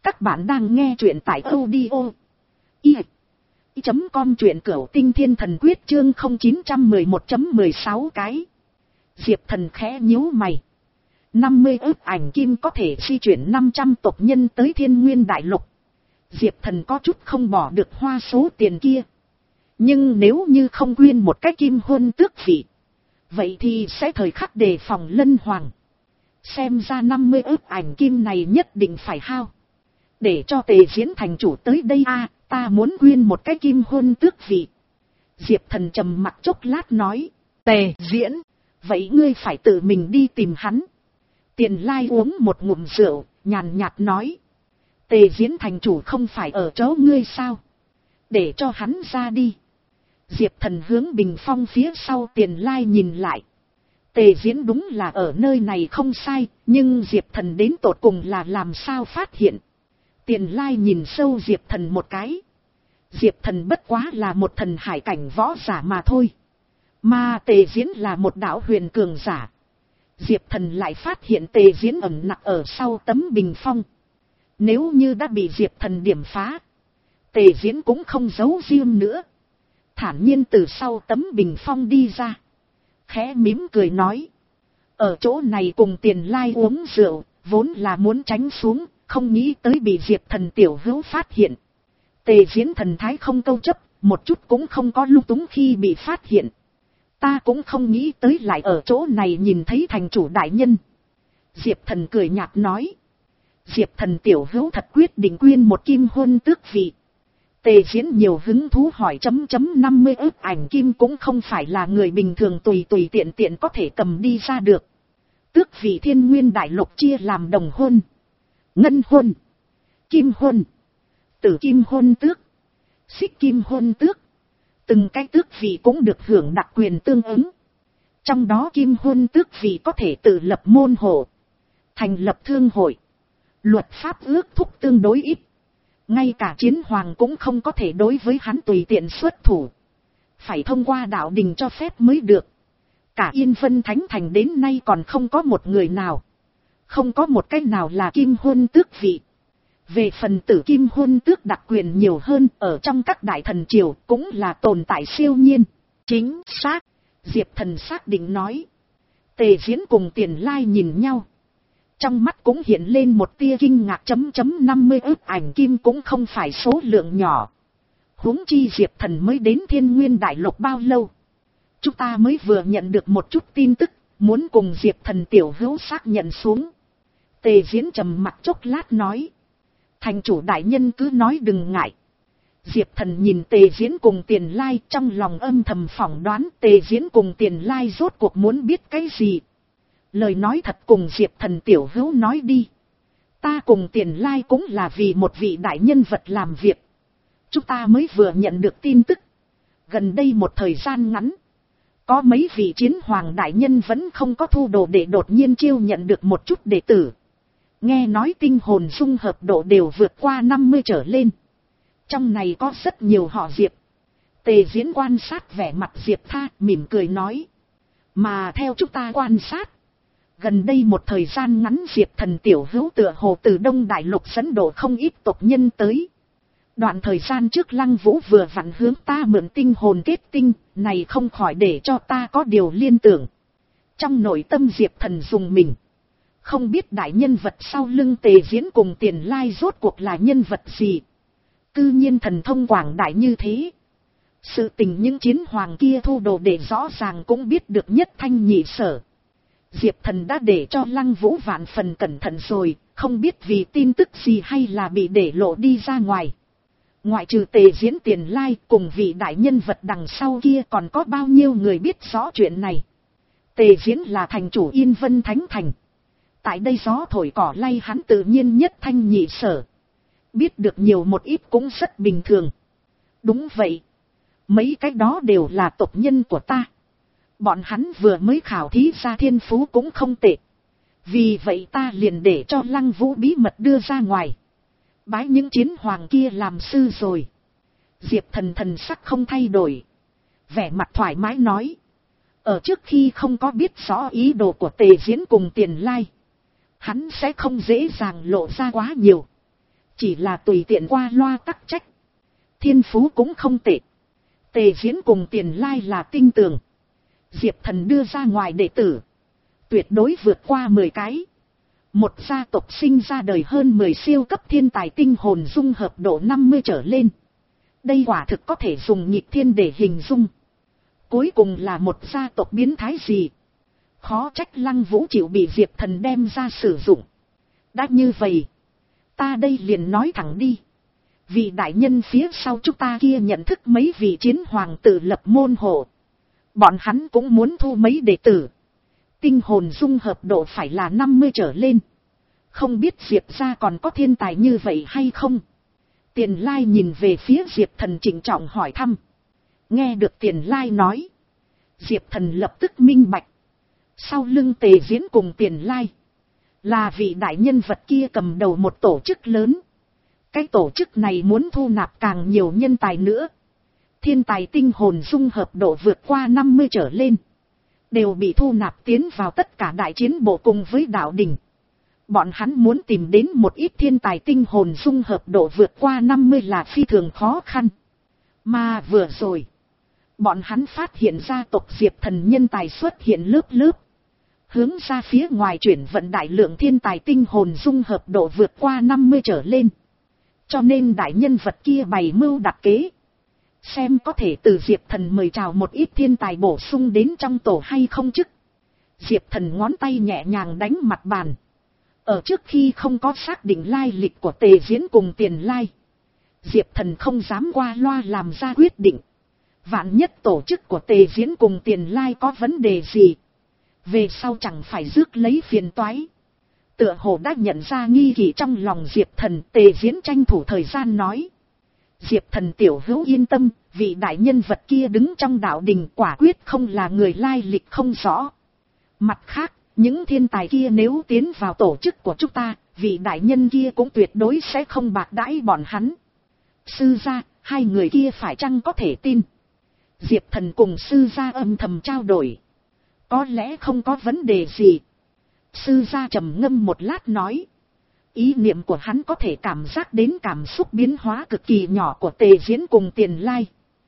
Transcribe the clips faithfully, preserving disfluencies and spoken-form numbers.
Các bạn đang nghe truyện tại audio i chấm com, truyện cửu tinh thiên thần quyết chương không chín một một chấm mười sáu cái. Diệp Thần khẽ nhíu mày. năm mươi ức ảnh kim có thể di chuyển năm trăm tộc nhân tới Thiên Nguyên Đại Lục. Diệp Thần có chút không bỏ được hoa số tiền kia. Nhưng nếu như không quyên một cái kim hôn tước vị, vậy thì sẽ thời khắc đề phòng Lân Hoàng. Xem ra năm mươi ức ảnh kim này nhất định phải hao. Để cho Tề Diễn thành chủ tới đây a, à, ta muốn quyên một cái kim hôn tước vị. Diệp Thần trầm mặt chốc lát nói. Tề Diễn, vậy ngươi phải tự mình đi tìm hắn. Tiền Lai uống một ngụm rượu, nhàn nhạt nói. Tề Diễn thành chủ không phải ở chỗ ngươi sao? Để cho hắn ra đi. Diệp Thần hướng bình phong phía sau Tiền Lai nhìn lại. Tề Diễn đúng là ở nơi này không sai, nhưng Diệp Thần đến tột cùng là làm sao phát hiện. Tiền Lai nhìn sâu Diệp Thần một cái. Diệp Thần bất quá là một thần hải cảnh võ giả mà thôi. Mà Tề Diễn là một đạo huyền cường giả. Diệp Thần lại phát hiện Tề Diễn ẩn nặc ở sau tấm bình phong. Nếu như đã bị Diệp Thần điểm phá, Tề Diễn cũng không giấu riêng nữa. Thản nhiên từ sau tấm bình phong đi ra. Khẽ mím cười nói. Ở chỗ này cùng Tiền Lai uống rượu, vốn là muốn tránh xuống, không nghĩ tới bị Diệp Thần tiểu hữu phát hiện. Tề Diễn thần thái không câu chấp, một chút cũng không có lung túng khi bị phát hiện. Ta cũng không nghĩ tới lại ở chỗ này nhìn thấy thành chủ đại nhân. Diệp Thần cười nhạt nói. Diệp Thần tiểu hữu thật quyết định quyên một kim hôn tước vị. Tề Diễn nhiều hứng thú hỏi chấm chấm năm mươi ức ảnh kim cũng không phải là người bình thường tùy tùy tiện tiện có thể cầm đi ra được. Tước vị Thiên Nguyên Đại Lục chia làm đồng hôn, ngân hôn, kim hôn, tử kim hôn tước, xích kim hôn tước. Từng cái tước vị cũng được hưởng đặc quyền tương ứng. Trong đó kim hôn tước vị có thể tự lập môn hộ, thành lập thương hội. Luật pháp ước thúc tương đối ít. Ngay cả chiến hoàng cũng không có thể đối với hắn tùy tiện xuất thủ. Phải thông qua đạo đình cho phép mới được. Cả Yên Vân Thánh Thành đến nay còn không có một người nào. Không có một cái nào là kim hôn tước vị. Về phần tử kim hôn tước đặc quyền nhiều hơn ở trong các đại thần triều cũng là tồn tại siêu nhiên. Chính xác, Diệp Thần xác định nói. Tề Diễn cùng Tiền Lai nhìn nhau. Trong mắt cũng hiện lên một tia kinh ngạc chấm chấm năm mươi ức ảnh kim cũng không phải số lượng nhỏ. Huống chi Diệp Thần mới đến Thiên Nguyên Đại Lục bao lâu. Chúng ta mới vừa nhận được một chút tin tức, muốn cùng Diệp Thần tiểu hữu xác nhận xuống. Tề Diễn trầm mặt chốc lát nói. Thành chủ đại nhân cứ nói đừng ngại. Diệp Thần nhìn Tề Diễn cùng Tiền Lai trong lòng âm thầm phỏng đoán Tề Diễn cùng Tiền Lai rốt cuộc muốn biết cái gì. Lời nói thật cùng Diệp Thần tiểu hữu nói đi. Ta cùng Tiền Lai cũng là vì một vị đại nhân vật làm việc. Chúng ta mới vừa nhận được tin tức. Gần đây một thời gian ngắn, có mấy vị chiến hoàng đại nhân vẫn không có thu đồ để đột nhiên chiêu nhận được một chút đệ tử. Nghe nói tinh hồn dung hợp độ đều vượt qua năm mươi trở lên. Trong này có rất nhiều họ Diệp. Tề Diễn quan sát vẻ mặt Diệp Tha mỉm cười nói. Mà theo chúng ta quan sát, gần đây một thời gian ngắn Diệp Thần tiểu hữu tựa hồ từ Đông Đại Lục dẫn độ không ít tộc nhân tới. Đoạn thời gian trước Lăng Vũ vừa vặn hướng ta mượn tinh hồn kết tinh, này không khỏi để cho ta có điều liên tưởng. Trong nội tâm Diệp Thần dùng mình. Không biết đại nhân vật sau lưng Tề Diễn cùng Tiền Lai rốt cuộc là nhân vật gì. Cư nhiên thần thông quảng đại như thế. Sự tình những chiến hoàng kia thu đồ để rõ ràng cũng biết được nhất thanh nhị sở. Diệp Thần đã để cho Lăng Vũ vạn phần cẩn thận rồi, không biết vì tin tức gì hay là bị để lộ đi ra ngoài. Ngoại trừ Tề Diễn Tiền Lai cùng vị đại nhân vật đằng sau kia còn có bao nhiêu người biết rõ chuyện này. Tề Diễn là thành chủ Yên Vân Thánh Thành. Tại đây gió thổi cỏ lay hắn tự nhiên nhất thanh nhị sở. Biết được nhiều một ít cũng rất bình thường. Đúng vậy. Mấy cái đó đều là tộc nhân của ta. Bọn hắn vừa mới khảo thí ra thiên phú cũng không tệ. Vì vậy ta liền để cho Lăng Vũ bí mật đưa ra ngoài. Bái những chiến hoàng kia làm sư rồi. Diệp Thần thần sắc không thay đổi. Vẻ mặt thoải mái nói. Ở trước khi không có biết rõ ý đồ của Tề Diễn cùng Tiền Lai, hắn sẽ không dễ dàng lộ ra quá nhiều. Chỉ là tùy tiện qua loa tắc trách. Thiên phú cũng không tệ. Tề Diễn cùng Tiền Lai là tinh tường. Diệp Thần đưa ra ngoài đệ tử. Tuyệt đối vượt qua mười cái. Một gia tộc sinh ra đời hơn mười siêu cấp thiên tài tinh hồn dung hợp độ năm mươi trở lên. Đây quả thực có thể dùng nghịch thiên để hình dung. Cuối cùng là một gia tộc biến thái gì. Khó trách Lăng Vũ chịu bị Diệp Thần đem ra sử dụng. Đã như vậy, ta đây liền nói thẳng đi. Vị đại nhân phía sau chúng ta kia nhận thức mấy vị chiến hoàng tử lập môn hộ. Bọn hắn cũng muốn thu mấy đệ tử. Tinh hồn dung hợp độ phải là năm mươi trở lên. Không biết Diệp gia còn có thiên tài như vậy hay không? Tiền Lai nhìn về phía Diệp Thần trịnh trọng hỏi thăm. Nghe được Tiền Lai nói, Diệp Thần lập tức minh bạch. Sau lưng Tề Diễn cùng Tiền Lai là vị đại nhân vật kia cầm đầu một tổ chức lớn. Cái tổ chức này muốn thu nạp càng nhiều nhân tài nữa. Thiên tài tinh hồn dung hợp độ vượt qua năm mươi trở lên. Đều bị thu nạp tiến vào tất cả đại chiến bộ cùng với đạo đình. Bọn hắn muốn tìm đến một ít thiên tài tinh hồn dung hợp độ vượt qua năm mươi là phi thường khó khăn. Mà vừa rồi, bọn hắn phát hiện ra tộc Diệp Thần nhân tài xuất hiện lớp lớp. Hướng ra phía ngoài chuyển vận đại lượng thiên tài tinh hồn dung hợp độ vượt qua năm mươi trở lên. Cho nên đại nhân vật kia bày mưu đặt kế. Xem có thể từ Diệp Thần mời chào một ít thiên tài bổ sung đến trong tổ hay không chứ. Diệp Thần ngón tay nhẹ nhàng đánh mặt bàn. Ở trước khi không có xác định lai lịch của Tề Diễn cùng Tiền Lai, Diệp Thần không dám qua loa làm ra quyết định. Vạn nhất tổ chức của Tề Diễn cùng Tiền Lai có vấn đề gì, về sau chẳng phải rước lấy phiền toái. Tựa hồ đã nhận ra nghi kỵ trong lòng Diệp Thần, Tề Diễn tranh thủ thời gian nói. Diệp Thần tiểu hữu yên tâm, vị đại nhân vật kia đứng trong đạo đình quả quyết không là người lai lịch không rõ. Mặt khác, những thiên tài kia nếu tiến vào tổ chức của chúng ta, vị đại nhân kia cũng tuyệt đối sẽ không bạc đãi bọn hắn. Sư gia, hai người kia phải chăng có thể tin? Diệp Thần cùng sư gia âm thầm trao đổi. Có lẽ không có vấn đề gì. Sư gia trầm ngâm một lát nói. Ý niệm của hắn có thể cảm giác đến cảm xúc biến hóa cực kỳ nhỏ của Tề Diễn cùng Tiền Lai.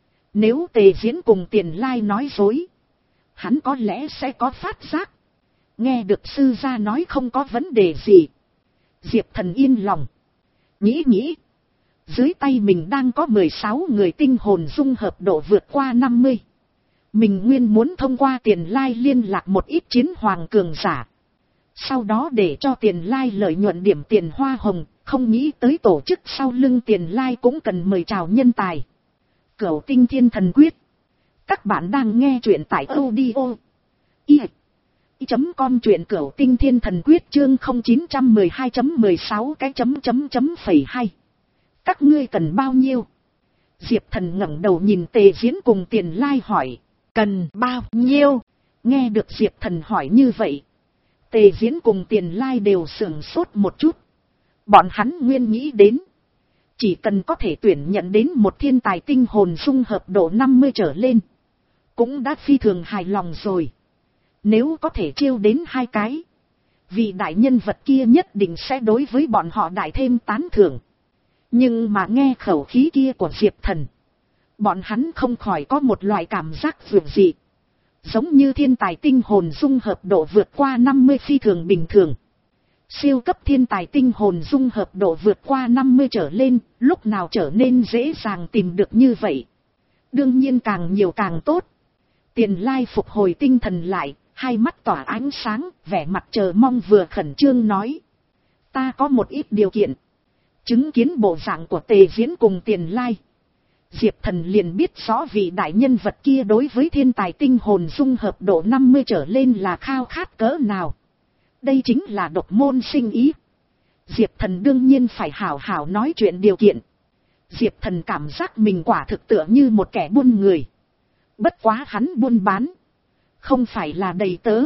Nếu Tề Diễn cùng Tiền Lai nói dối, hắn có lẽ sẽ có phát giác. Nghe được sư gia nói không có vấn đề gì, Diệp Thần yên lòng. Nghĩ nghĩ, dưới tay mình đang có mười sáu người tinh hồn dung hợp độ vượt qua năm mươi. Mình nguyên muốn thông qua Tiền Lai liên lạc một ít chiến hoàng cường giả. Sau đó để cho Tiền Lai lợi nhuận điểm tiền hoa hồng, không nghĩ tới tổ chức sau lưng Tiền Lai cũng cần mời chào nhân tài. Cửu Tinh Thiên Thần Quyết. Các bạn đang nghe truyện tại audio i chấm com truyện Cửu Tinh Thiên Thần Quyết chương không chín một hai chấm mười sáu cái chấm chấm chấm phẩy hai. Các ngươi cần bao nhiêu? Diệp Thần ngẩng đầu nhìn Tề Diễn cùng Tiền Lai hỏi. Cần bao nhiêu? Nghe được Diệp Thần hỏi như vậy, Tề Diễn cùng Tiền Lai đều sửng sốt một chút. Bọn hắn nguyên nghĩ đến, chỉ cần có thể tuyển nhận đến một thiên tài tinh hồn dung hợp độ năm mươi trở lên, cũng đã phi thường hài lòng rồi. Nếu có thể chiêu đến hai cái, vị đại nhân vật kia nhất định sẽ đối với bọn họ đại thêm tán thưởng. Nhưng mà nghe khẩu khí kia của Diệp Thần, bọn hắn không khỏi có một loại cảm giác vượt dị. Giống như thiên tài tinh hồn dung hợp độ vượt qua năm mươi phi thường bình thường. Siêu cấp thiên tài tinh hồn dung hợp độ vượt qua năm mươi trở lên, lúc nào trở nên dễ dàng tìm được như vậy. Đương nhiên càng nhiều càng tốt. Tiền Lai phục hồi tinh thần lại, hai mắt tỏa ánh sáng, vẻ mặt chờ mong vừa khẩn trương nói. Ta có một ít điều kiện. Chứng kiến bộ dạng của Tề Diễn cùng Tiền Lai, Diệp Thần liền biết rõ vị đại nhân vật kia đối với thiên tài tinh hồn dung hợp độ năm mươi trở lên là khao khát cỡ nào. Đây chính là độc môn sinh ý. Diệp Thần đương nhiên phải hảo hảo nói chuyện điều kiện. Diệp Thần cảm giác mình quả thực tựa như một kẻ buôn người. Bất quá hắn buôn bán, không phải là đầy tớ,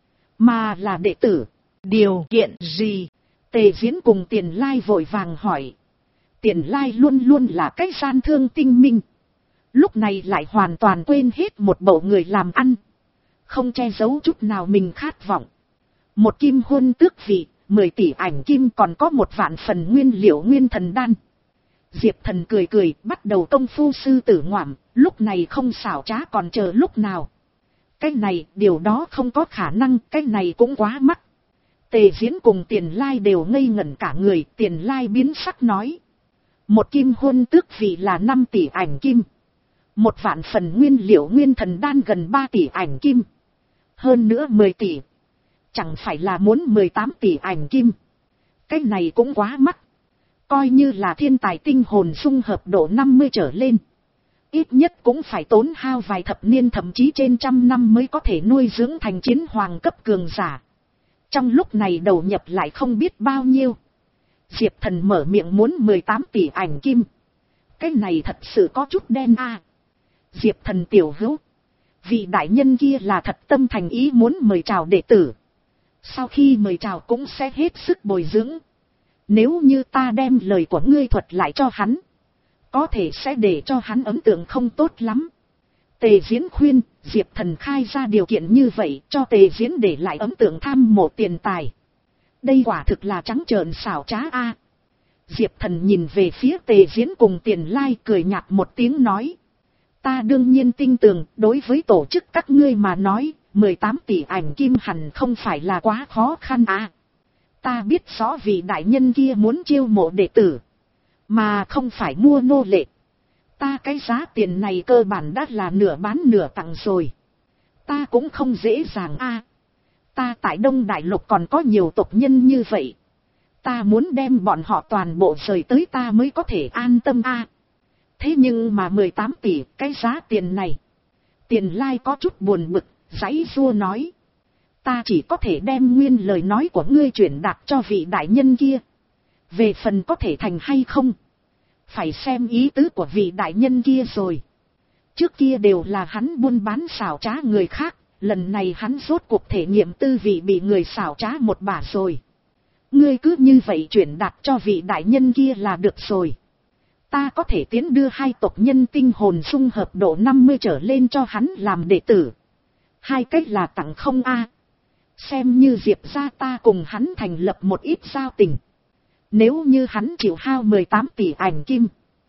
mà là đệ tử. Điều kiện gì? Tề Diễn cùng Tiền Lai vội vàng hỏi. Tiền Lai luôn luôn là cái gian thương tinh minh. Lúc này lại hoàn toàn quên hết một bộ người làm ăn. Không che giấu chút nào mình khát vọng. Một kim huân tước vị, mười tỷ ảnh kim còn có một vạn phần nguyên liệu nguyên thần đan. Diệp Thần cười cười, bắt đầu công phu sư tử ngoạm, lúc này không xảo trá còn chờ lúc nào. Cái này, điều đó không có khả năng, cái này cũng quá mắc. Tề Diễn cùng Tiền Lai đều ngây ngẩn cả người, Tiền Lai biến sắc nói. Một kim hôn tước vị là năm tỷ ảnh kim. Một vạn phần nguyên liệu nguyên thần đan gần ba tỷ ảnh kim. Hơn nữa mười tỷ. Chẳng phải là muốn mười tám tỷ ảnh kim. Cái này cũng quá mắc. Coi như là thiên tài tinh hồn dung hợp độ năm mươi trở lên. Ít nhất cũng phải tốn hao vài thập niên thậm chí trên trăm năm mới có thể nuôi dưỡng thành chiến hoàng cấp cường giả. Trong lúc này đầu nhập lại không biết bao nhiêu. Diệp Thần mở miệng muốn mười tám tỷ ảnh kim. Cái này thật sự có chút đen a. À. Diệp Thần tiểu hữu. Vị đại nhân kia là thật tâm thành ý muốn mời chào đệ tử. Sau khi mời chào cũng sẽ hết sức bồi dưỡng. Nếu như ta đem lời của ngươi thuật lại cho hắn. Có thể sẽ để cho hắn ấn tượng không tốt lắm. Tề Diễn khuyên, Diệp Thần khai ra điều kiện như vậy cho Tề Diễn để lại ấn tượng tham mộ tiền tài. Đây quả thực là trắng trợn xảo trá a. À. Diệp Thần nhìn về phía Tề Diễn cùng Tiền Lai cười nhạt một tiếng nói. Ta đương nhiên tin tưởng, đối với tổ chức các ngươi mà nói, mười tám tỷ ảnh kim hẳn không phải là quá khó khăn à. Ta biết rõ vị đại nhân kia muốn chiêu mộ đệ tử, mà không phải mua nô lệ. Ta cái giá tiền này cơ bản đã là nửa bán nửa tặng rồi. Ta cũng không dễ dàng a. À. Ta tại Đông Đại Lục còn có nhiều tộc nhân như vậy. Ta muốn đem bọn họ toàn bộ rời tới ta mới có thể an tâm a. À. Thế nhưng mà mười tám tỷ cái giá tiền này. Tiền Lai có chút buồn bực, giãy giụa nói. Ta chỉ có thể đem nguyên lời nói của ngươi chuyển đạt cho vị đại nhân kia. Về phần có thể thành hay không. Phải xem ý tứ của vị đại nhân kia rồi. Trước kia đều là hắn buôn bán xảo trá người khác. Lần này hắn rốt cuộc thể nghiệm tư vị bị người xảo trá một bả rồi. Ngươi cứ như vậy chuyển đạt cho vị đại nhân kia là được rồi. Ta có thể tiến đưa hai tộc nhân tinh hồn dung hợp độ năm mươi trở lên cho hắn làm đệ tử. Hai cách là tặng không a. À. Xem như Diệp gia ta cùng hắn thành lập một ít giao tình. Nếu như hắn chịu hao mười tám tỷ ảnh kim.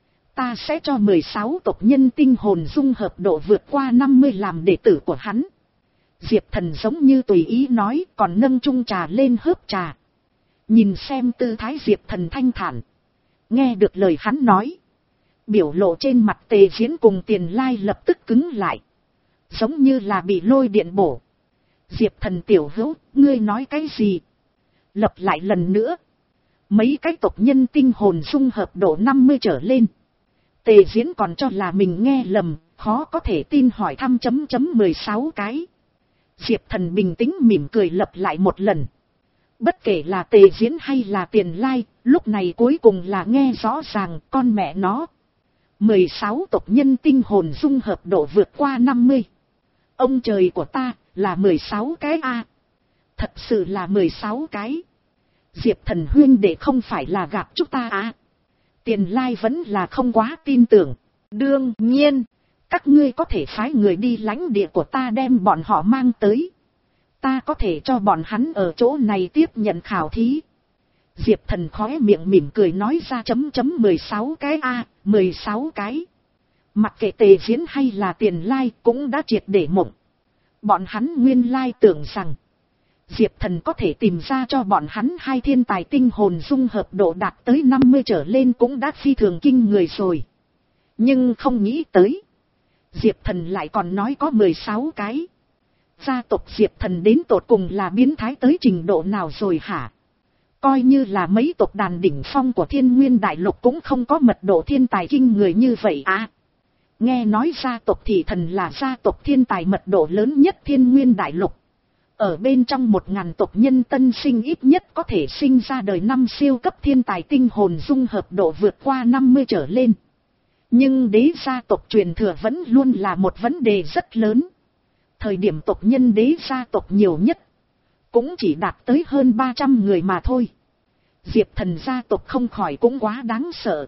Ta sẽ cho mười sáu tộc nhân tinh hồn dung hợp độ vượt qua năm mươi làm đệ tử của hắn. Diệp Thần giống như tùy ý nói còn nâng chung trà lên hớp trà. Nhìn xem tư thái Diệp Thần thanh thản. Nghe được lời hắn nói. Biểu lộ trên mặt Tề Diễn cùng Tiền Lai lập tức cứng lại. Giống như là bị lôi điện bổ. Diệp Thần tiểu hữu, ngươi nói cái gì? Lập lại lần nữa. Mấy cái tộc nhân tinh hồn dung hợp độ năm mươi trở lên. Tề Diễn còn cho là mình nghe lầm, khó có thể tin hỏi thăm chấm chấm mười sáu cái. Diệp Thần bình tĩnh mỉm cười lặp lại một lần. Bất kể là Tề Diễn hay là Tiền Lai, lúc này cuối cùng là nghe rõ ràng con mẹ nó. mười sáu tộc nhân tinh hồn dung hợp độ vượt qua năm mươi. Ông trời của ta, là mười sáu cái a. À. Thật sự là mười sáu cái. Diệp Thần huynh đệ không phải là gặp chúng ta à. Tiền Lai vẫn là không quá tin tưởng. Đương nhiên, các ngươi có thể phái người đi lãnh địa của ta đem bọn họ mang tới. Ta có thể cho bọn hắn ở chỗ này tiếp nhận khảo thí. Diệp Thần khóe miệng mỉm cười nói ra chấm chấm mười sáu cái a, à, mười sáu cái. Mặc kệ Tề Diễn hay là Tiền Lai cũng đã triệt để mộng. Bọn hắn nguyên lai tưởng rằng Diệp Thần có thể tìm ra cho bọn hắn hai thiên tài tinh hồn dung hợp độ đạt tới năm mươi trở lên cũng đã phi thường kinh người rồi. Nhưng không nghĩ tới. Diệp Thần lại còn nói có mười sáu cái. Gia tộc Diệp Thần đến tột cùng là biến thái tới trình độ nào rồi hả? Coi như là mấy tộc đàn đỉnh phong của Thiên Nguyên Đại Lục cũng không có mật độ thiên tài kinh người như vậy à. Nghe nói gia tộc Thị Thần là gia tộc thiên tài mật độ lớn nhất Thiên Nguyên Đại Lục. Ở bên trong một ngàn tộc nhân tân sinh ít nhất có thể sinh ra đời năm siêu cấp thiên tài tinh hồn dung hợp độ vượt qua năm mươi trở lên. Nhưng đế gia tộc truyền thừa vẫn luôn là một vấn đề rất lớn. Thời điểm tộc nhân đế gia tộc nhiều nhất, cũng chỉ đạt tới hơn ba trăm người mà thôi. Diệp Thần gia tộc không khỏi cũng quá đáng sợ.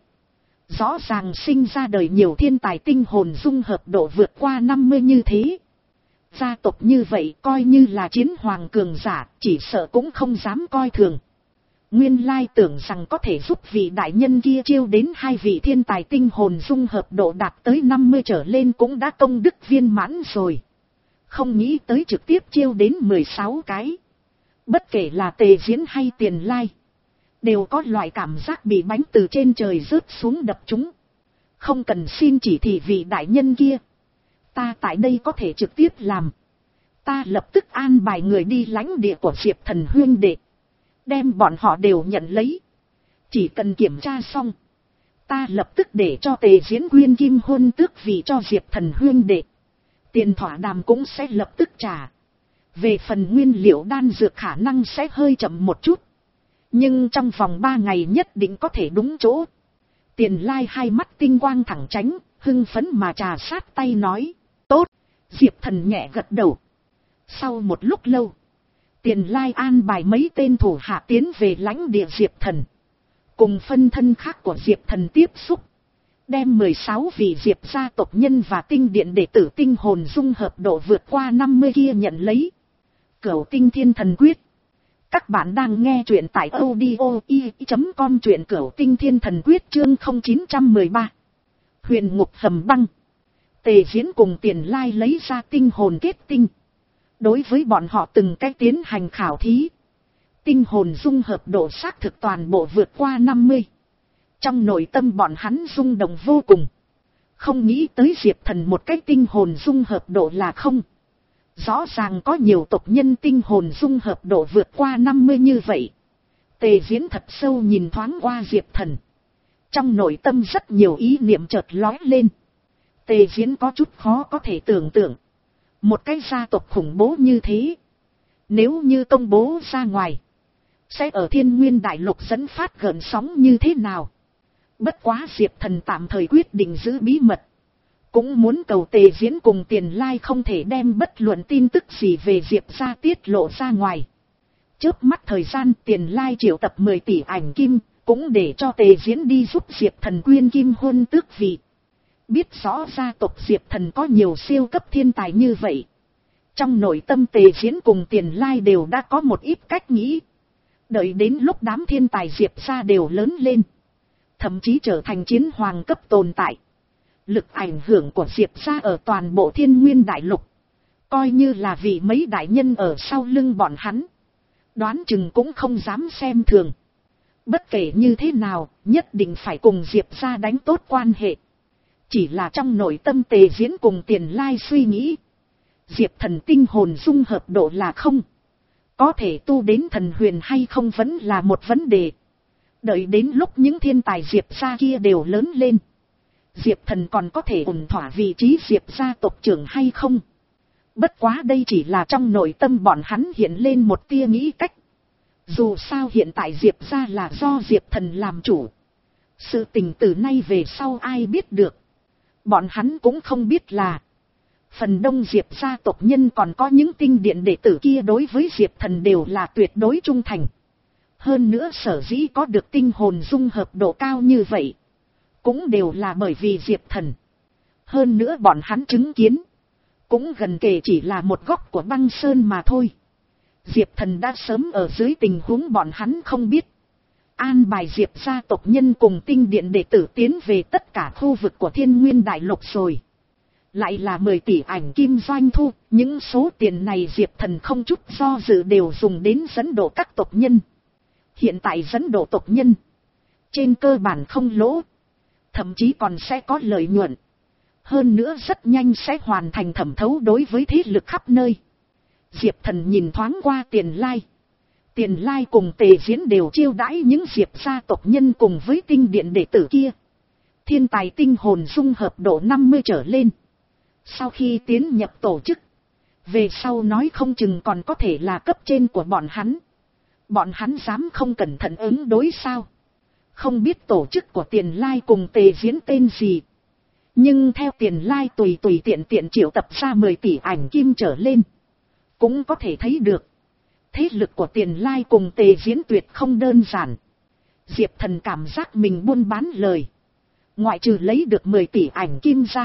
Rõ ràng sinh ra đời nhiều thiên tài tinh hồn dung hợp độ vượt qua năm mươi như thế. Gia tộc như vậy coi như là chiến hoàng cường giả, chỉ sợ cũng không dám coi thường. Nguyên lai tưởng rằng có thể giúp vị đại nhân kia chiêu đến hai vị thiên tài tinh hồn dung hợp độ đạt tới năm mươi trở lên cũng đã công đức viên mãn rồi. Không nghĩ tới trực tiếp chiêu đến mười sáu cái. Bất kể là Tề Diễn hay Tiền Lai, đều có loại cảm giác bị bánh từ trên trời rớt xuống đập chúng. Không cần xin chỉ thị vị đại nhân kia. Ta tại đây có thể trực tiếp làm. Ta lập tức an bài người đi lãnh địa của Diệp Thần huynh đệ. Đem bọn họ đều nhận lấy. Chỉ cần kiểm tra xong. Ta lập tức để cho Tề Diễn quyên kim hôn tước vị cho Diệp Thần huynh đệ. Tiền thỏa đàm cũng sẽ lập tức trả. Về phần nguyên liệu đan dược khả năng sẽ hơi chậm một chút. Nhưng trong vòng ba ngày nhất định có thể đúng chỗ. Tiền Lai hai mắt tinh quang thẳng tránh, hưng phấn mà trà sát tay nói. Tốt, Diệp Thần nhẹ gật đầu. Sau một lúc lâu, Tiền Lai an bài mấy tên thủ hạ tiến về lãnh địa Diệp Thần. Cùng phân thân khác của Diệp Thần tiếp xúc. Đem mười sáu vị Diệp gia tộc nhân và tinh điện đệ tử tinh hồn dung hợp độ vượt qua năm mươi kia nhận lấy. Cửu Tinh Thiên Thần Quyết. Các bạn đang nghe truyện tại audio i chấm com, truyện Cửu Tinh Thiên Thần Quyết chương không chín một ba. Huyền ngục hầm băng. Tề Diễn cùng Tiền Lai lấy ra tinh hồn kết tinh. Đối với bọn họ từng cách tiến hành khảo thí. Tinh hồn dung hợp độ xác thực toàn bộ vượt qua năm mươi. Trong nội tâm bọn hắn rung động vô cùng. Không nghĩ tới Diệp Thần một cách tinh hồn dung hợp độ là không. Rõ ràng có nhiều tộc nhân tinh hồn dung hợp độ vượt qua năm mươi như vậy. Tề Diễn thật sâu nhìn thoáng qua Diệp Thần. Trong nội tâm rất nhiều ý niệm chợt lóe lên. Tề Diễn có chút khó có thể tưởng tượng. Một cái gia tộc khủng bố như thế. Nếu như công bố ra ngoài. Sẽ ở Thiên Nguyên Đại Lục dẫn phát gợn sóng như thế nào? Bất quá Diệp Thần tạm thời quyết định giữ bí mật. Cũng muốn cầu Tề Diễn cùng Tiền Lai không thể đem bất luận tin tức gì về Diệp gia tiết lộ ra ngoài. Chớp mắt thời gian Tiền Lai triệu tập mười tỷ ảnh kim, cũng để cho Tề Diễn đi giúp Diệp Thần quyên kim hôn tước vị. Biết rõ gia tộc Diệp Thần có nhiều siêu cấp thiên tài như vậy. Trong nội tâm Tề Diễn cùng Tiền Lai đều đã có một ít cách nghĩ. Đợi đến lúc đám thiên tài Diệp gia đều lớn lên. Thậm chí trở thành chiến hoàng cấp tồn tại. Lực ảnh hưởng của Diệp gia ở toàn bộ Thiên Nguyên Đại Lục. Coi như là vì mấy đại nhân ở sau lưng bọn hắn. Đoán chừng cũng không dám xem thường. Bất kể như thế nào, nhất định phải cùng Diệp gia đánh tốt quan hệ. Chỉ là trong nội tâm Tề Diễn cùng Tiền Lai suy nghĩ. Diệp Thần tinh hồn dung hợp độ là không. Có thể tu đến thần huyền hay không vẫn là một vấn đề. Đợi đến lúc những thiên tài Diệp gia kia đều lớn lên. Diệp Thần còn có thể ổn thỏa vị trí Diệp gia tộc trưởng hay không? Bất quá đây chỉ là trong nội tâm bọn hắn hiện lên một tia nghĩ cách. Dù sao hiện tại Diệp gia là do Diệp Thần làm chủ. Sự tình từ nay về sau ai biết được. Bọn hắn cũng không biết là. Phần đông Diệp gia tộc nhân còn có những tinh điện đệ tử kia đối với Diệp Thần đều là tuyệt đối trung thành. Hơn nữa sở dĩ có được tinh hồn dung hợp độ cao như vậy. Cũng đều là bởi vì Diệp Thần. Hơn nữa bọn hắn chứng kiến. Cũng gần kể chỉ là một góc của băng sơn mà thôi. Diệp Thần đã sớm ở dưới tình huống bọn hắn không biết. An bài Diệp gia tộc nhân cùng tinh điện đệ tử tiến về tất cả khu vực của Thiên Nguyên Đại Lục rồi. Lại là mười tỷ ảnh kim doanh thu. Những số tiền này Diệp Thần không chút do dự đều dùng đến dẫn độ các tộc nhân. Hiện tại dẫn độ tộc nhân. Trên cơ bản không lỗ. Thậm chí còn sẽ có lợi nhuận. Hơn nữa rất nhanh sẽ hoàn thành thẩm thấu đối với thế lực khắp nơi. Diệp Thần nhìn thoáng qua Tiền Lai. Tiền Lai cùng Tề Diễn đều chiêu đãi những Diệp gia tộc nhân cùng với tinh điện đệ tử kia. Thiên tài tinh hồn dung hợp độ năm mươi trở lên. Sau khi tiến nhập tổ chức. Về sau nói không chừng còn có thể là cấp trên của bọn hắn. Bọn hắn dám không cẩn thận ứng đối sao. Không biết tổ chức của Tiền Lai cùng Tề Diễn tên gì. Nhưng theo Tiền Lai tùy tùy tiện tiện triệu tập ra mười tỷ ảnh kim trở lên. Cũng có thể thấy được. Thế lực của Tiền Lai cùng Tề Diễn tuyệt không đơn giản. Diệp Thần cảm giác mình buôn bán lời. Ngoại trừ lấy được mười tỷ ảnh kim ra.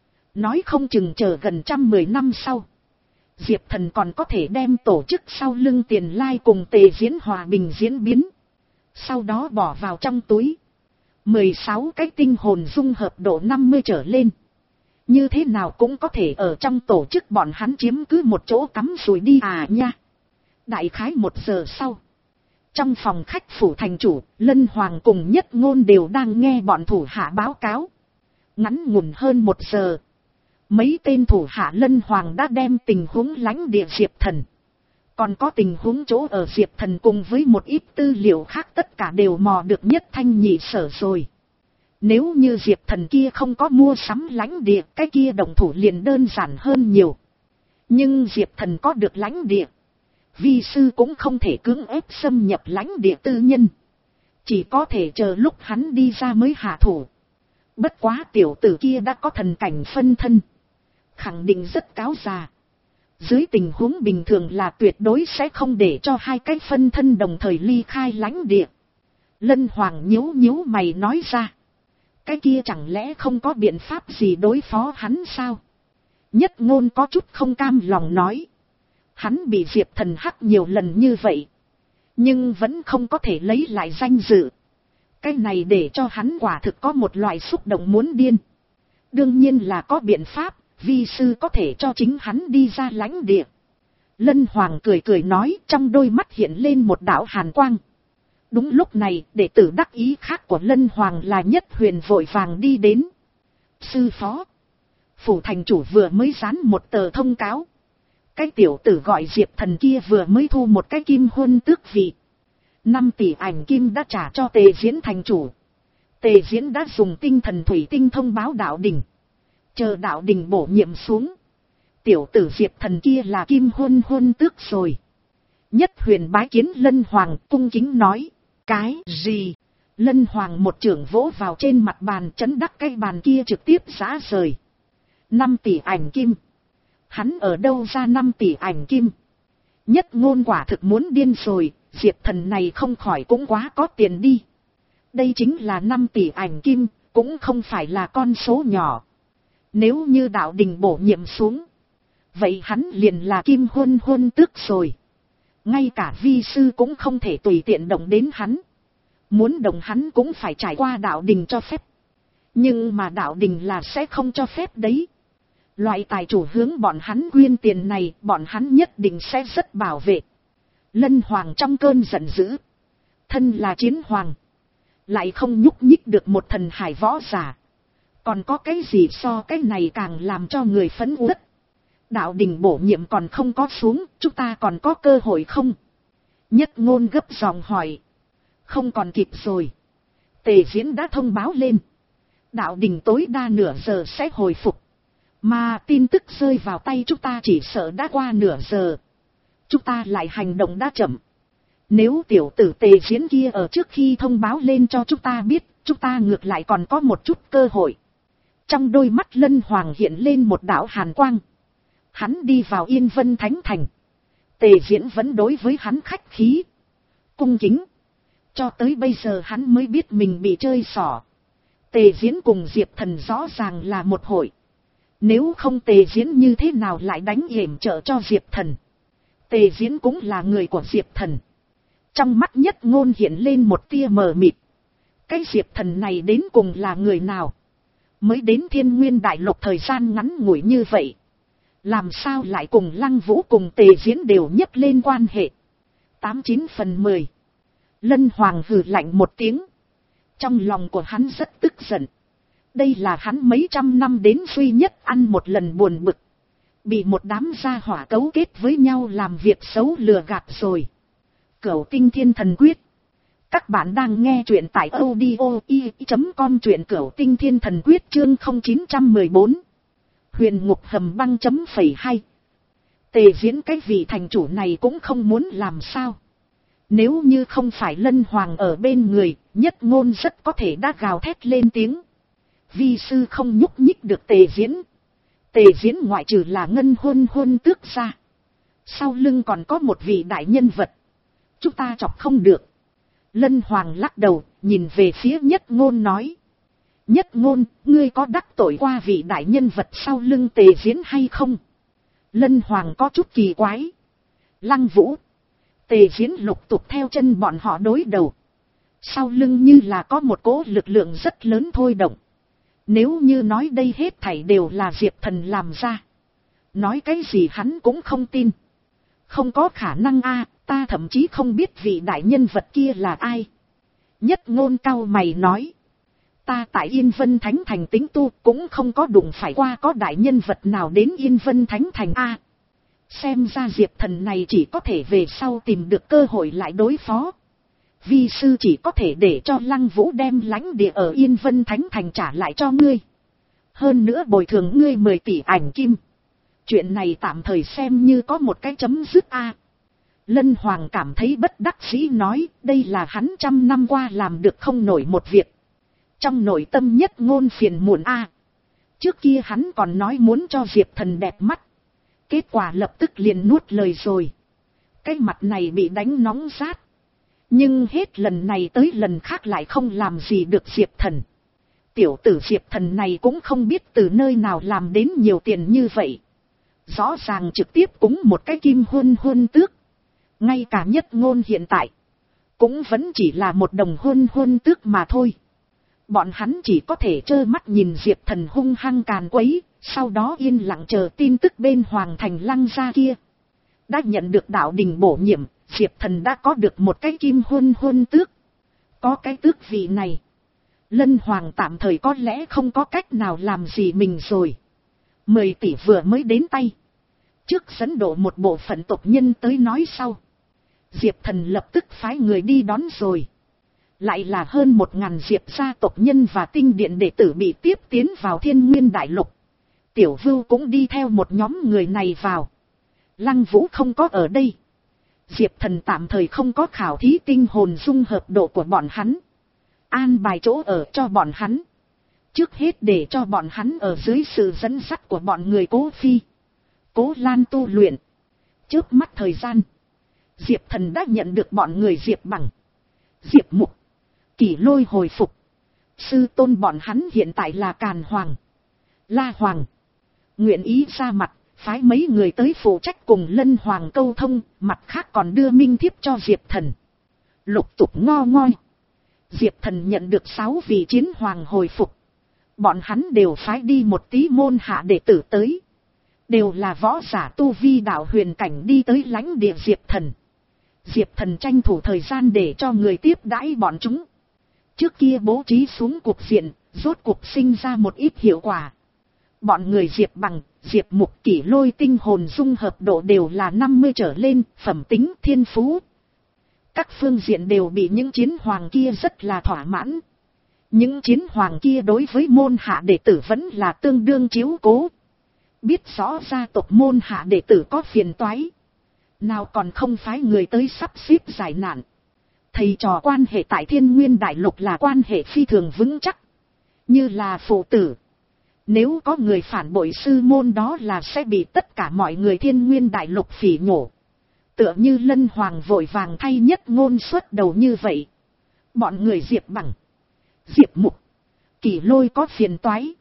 Nói không chừng chờ gần trăm mười năm sau. Diệp Thần còn có thể đem tổ chức sau lưng Tiền Lai cùng Tề Diễn hòa bình diễn biến. Sau đó bỏ vào trong túi. mười sáu cái tinh hồn dung hợp độ năm mươi trở lên. Như thế nào cũng có thể ở trong tổ chức bọn hắn chiếm cứ một chỗ cắm rùi đi à nha. Đại khái một giờ sau. Trong phòng khách phủ thành chủ, Lân Hoàng cùng Nhất Ngôn đều đang nghe bọn thủ hạ báo cáo. Ngắn ngủn hơn một giờ. Mấy tên thủ hạ Lân Hoàng đã đem tình huống lãnh địa Diệp Thần. Còn có tình huống chỗ ở Diệp Thần cùng với một ít tư liệu khác tất cả đều mò được nhất thanh nhị sở rồi. Nếu như Diệp Thần kia không có mua sắm lãnh địa, cái kia động thủ liền đơn giản hơn nhiều. Nhưng Diệp Thần có được lãnh địa. Vi sư cũng không thể cưỡng ép xâm nhập lãnh địa tư nhân. Chỉ có thể chờ lúc hắn đi ra mới hạ thủ. Bất quá tiểu tử kia đã có thần cảnh phân thân. Khẳng định rất cáo già. Dưới tình huống bình thường là tuyệt đối sẽ không để cho hai cái phân thân đồng thời ly khai lãnh địa. Lân Hoàng nhíu nhíu mày nói ra. Cái kia chẳng lẽ không có biện pháp gì đối phó hắn sao? Nhất Ngôn có chút không cam lòng nói. Hắn bị Diệp Thần hắc nhiều lần như vậy. Nhưng vẫn không có thể lấy lại danh dự. Cái này để cho hắn quả thực có một loại xúc động muốn điên. Đương nhiên là có biện pháp. Vi sư có thể cho chính hắn đi ra lãnh địa. Lân Hoàng cười cười nói, trong đôi mắt hiện lên một đạo hàn quang. Đúng lúc này, đệ tử đắc ý khác của Lân Hoàng là Nhất Huyền vội vàng đi đến. Sư phó. Phủ thành chủ vừa mới dán một tờ thông cáo. Cái tiểu tử gọi Diệp Thần kia vừa mới thu một cái kim huân tước vị. Năm tỷ ảnh kim đã trả cho Tề Diễn thành chủ. Tề Diễn đã dùng tinh thần thủy tinh thông báo đạo đình. Chờ đạo đình bổ nhiệm xuống. Tiểu tử Diệp Thần kia là kim huân huân tước rồi. Nhất Huyền bái kiến Lân Hoàng cung kính nói. Cái gì? Lân Hoàng một chưởng vỗ vào trên mặt bàn, chấn đắc cái bàn kia trực tiếp giã rời. Năm tỷ ảnh kim. Hắn ở đâu ra năm tỷ ảnh kim? Nhất Ngôn quả thực muốn điên rồi. Diệp Thần này không khỏi cũng quá có tiền đi. Đây chính là năm tỷ ảnh kim, cũng không phải là con số nhỏ. Nếu như đạo đình bổ nhiệm xuống, vậy hắn liền là kim huân huân tước rồi. Ngay cả vi sư cũng không thể tùy tiện động đến hắn. Muốn động hắn cũng phải trải qua đạo đình cho phép. Nhưng mà đạo đình là sẽ không cho phép đấy. Loại tài chủ hướng bọn hắn quyên tiền này, bọn hắn nhất định sẽ rất bảo vệ. Lân Hoàng trong cơn giận dữ. Thân là chiến hoàng. Lại không nhúc nhích được một thần hải võ giả. Còn có cái gì so cái này càng làm cho người phẫn uất. Đạo đình bổ nhiệm còn không có xuống, chúng ta còn có cơ hội không? Nhất Ngôn gấp giọng hỏi. Không còn kịp rồi. Tề Diễn đã thông báo lên. Đạo đình tối đa nửa giờ sẽ hồi phục. Mà tin tức rơi vào tay chúng ta chỉ sợ đã qua nửa giờ. Chúng ta lại hành động đã chậm. Nếu tiểu tử Tề Diễn kia ở trước khi thông báo lên cho chúng ta biết, chúng ta ngược lại còn có một chút cơ hội. Trong đôi mắt Lân Hoàng hiện lên một đạo hàn quang. Hắn đi vào Yên Vân Thánh Thành. Tề Diễn vẫn đối với hắn khách khí. Cung kính. Cho tới bây giờ hắn mới biết mình bị chơi xỏ. Tề Diễn cùng Diệp Thần rõ ràng là một hội. Nếu không Tề Diễn như thế nào lại đánh yểm trợ cho Diệp Thần. Tề Diễn cũng là người của Diệp Thần. Trong mắt Nhất Ngôn hiện lên một tia mờ mịt. Cái Diệp Thần này đến cùng là người nào? Mới đến Thiên Nguyên Đại Lục thời gian ngắn ngủi như vậy. Làm sao lại cùng Lăng Vũ cùng Tề Diễn đều nhấc lên quan hệ? Tám chín phần mười. Lân Hoàng hừ lạnh một tiếng. Trong lòng của hắn rất tức giận. Đây là hắn mấy trăm năm đến duy nhất ăn một lần buồn bực. Bị một đám gia hỏa cấu kết với nhau làm việc xấu lừa gạt rồi. Cửu Tinh Thiên Thần Quyết. Các bạn đang nghe truyện tại audio i chấm com, truyện Cửu Tinh Thiên Thần Quyết chương không chín một bốn. Huyền Ngục Hầm Băng chấm phẩy hai. Tề Diễn cái vị thành chủ này cũng không muốn làm sao. Nếu như không phải Lân Hoàng ở bên người, Nhất Ngôn rất có thể đã gào thét lên tiếng. Vi sư không nhúc nhích được Tề Diễn. Tề Diễn ngoại trừ là ngân huân huân tước ra. Sau lưng còn có một vị đại nhân vật. Chúng ta chọc không được. Lân Hoàng lắc đầu, nhìn về phía Nhất Ngôn nói. Nhất Ngôn, ngươi có đắc tội qua vị đại nhân vật sau lưng Tề Diễn hay không? Lân Hoàng có chút kỳ quái. Lăng Vũ, Tề Diễn lục tục theo chân bọn họ đối đầu. Sau lưng như là có một cỗ lực lượng rất lớn thôi động. Nếu như nói đây hết thảy đều là Diệp Thần làm ra, nói cái gì hắn cũng không tin. Không có khả năng a, ta thậm chí không biết vị đại nhân vật kia là ai. Nhất Ngôn cau mày nói. Ta tại Yên Vân Thánh Thành tính tu cũng không có đụng phải qua có đại nhân vật nào đến Yên Vân Thánh Thành a. Xem ra Diệp Thần này chỉ có thể về sau tìm được cơ hội lại đối phó. Vi sư chỉ có thể để cho Lăng Vũ đem lãnh địa ở Yên Vân Thánh Thành trả lại cho ngươi. Hơn nữa bồi thường ngươi mười tỷ ảnh kim. Chuyện này tạm thời xem như có một cái chấm dứt a. Lân Hoàng cảm thấy bất đắc dĩ nói, đây là hắn trăm năm qua làm được không nổi một việc. Trong nội tâm Nhất Ngôn phiền muộn a. Trước kia hắn còn nói muốn cho Diệp Thần đẹp mắt. Kết quả lập tức liền nuốt lời rồi. Cái mặt này bị đánh nóng rát. Nhưng hết lần này tới lần khác lại không làm gì được Diệp Thần. Tiểu tử Diệp Thần này cũng không biết từ nơi nào làm đến nhiều tiền như vậy. Rõ ràng trực tiếp cúng một cái kim huân huân tước. Ngay cả Nhất Ngôn hiện tại cũng vẫn chỉ là một đồng huân huân tước mà thôi. Bọn hắn chỉ có thể trơ mắt nhìn Diệp Thần hung hăng càn quấy, sau đó yên lặng chờ tin tức bên Hoàng Thành Lăng gia kia. Đã nhận được đạo đình bổ nhiệm, Diệp Thần đã có được một cái kim huân huân tước. Có cái tước vị này, Lân Hoàng tạm thời có lẽ không có cách nào làm gì mình rồi. Mười tỷ vừa mới đến tay. Trước dẫn độ một bộ phận tộc nhân tới nói sau. Diệp Thần lập tức phái người đi đón rồi. Lại là hơn một ngàn Diệp gia tộc nhân và tinh điện đệ tử bị tiếp tiến vào Thiên Nguyên Đại Lục. Tiểu Vưu cũng đi theo một nhóm người này vào. Lăng Vũ không có ở đây. Diệp Thần tạm thời không có khảo thí tinh hồn dung hợp độ của bọn hắn. An bài chỗ ở cho bọn hắn. Trước hết để cho bọn hắn ở dưới sự dẫn dắt của bọn người Cố Phi, Cố Lan tu luyện. Trước mắt thời gian, Diệp Thần đã nhận được bọn người Diệp Bằng, Diệp Mục, Kỷ Lôi hồi phục. Sư tôn bọn hắn hiện tại là Càn Hoàng, La Hoàng. Nguyện ý ra mặt, phái mấy người tới phụ trách cùng Lân Hoàng câu thông, mặt khác còn đưa minh thiếp cho Diệp Thần. Lục tục ngo ngoi. Diệp Thần nhận được sáu vị chiến hoàng hồi phục. Bọn hắn đều phái đi một tí môn hạ đệ tử tới. Đều là võ giả tu vi đạo huyền cảnh đi tới lãnh địa Diệp Thần. Diệp Thần tranh thủ thời gian để cho người tiếp đãi bọn chúng. Trước kia bố trí xuống cuộc diện, rốt cuộc sinh ra một ít hiệu quả. Bọn người Diệp Bằng, Diệp Mục, Kỷ Lôi tinh hồn dung hợp độ đều là năm mươi trở lên, phẩm tính thiên phú. Các phương diện đều bị những chiến hoàng kia rất là thỏa mãn. Những chiến hoàng kia đối với môn hạ đệ tử vẫn là tương đương chiếu cố. Biết rõ gia tộc môn hạ đệ tử có phiền toái, nào còn không phái người tới sắp xếp giải nạn. Thầy trò quan hệ tại Thiên Nguyên Đại Lục là quan hệ phi thường vững chắc. Như là phụ tử. Nếu có người phản bội sư môn đó là sẽ bị tất cả mọi người Thiên Nguyên Đại Lục phỉ nhổ. Tựa như Lân Hoàng vội vàng thay Nhất Ngôn xuất đầu như vậy. Bọn người Diệp Bằng, Diệp Mục, Kỷ Lôi có phiền toái,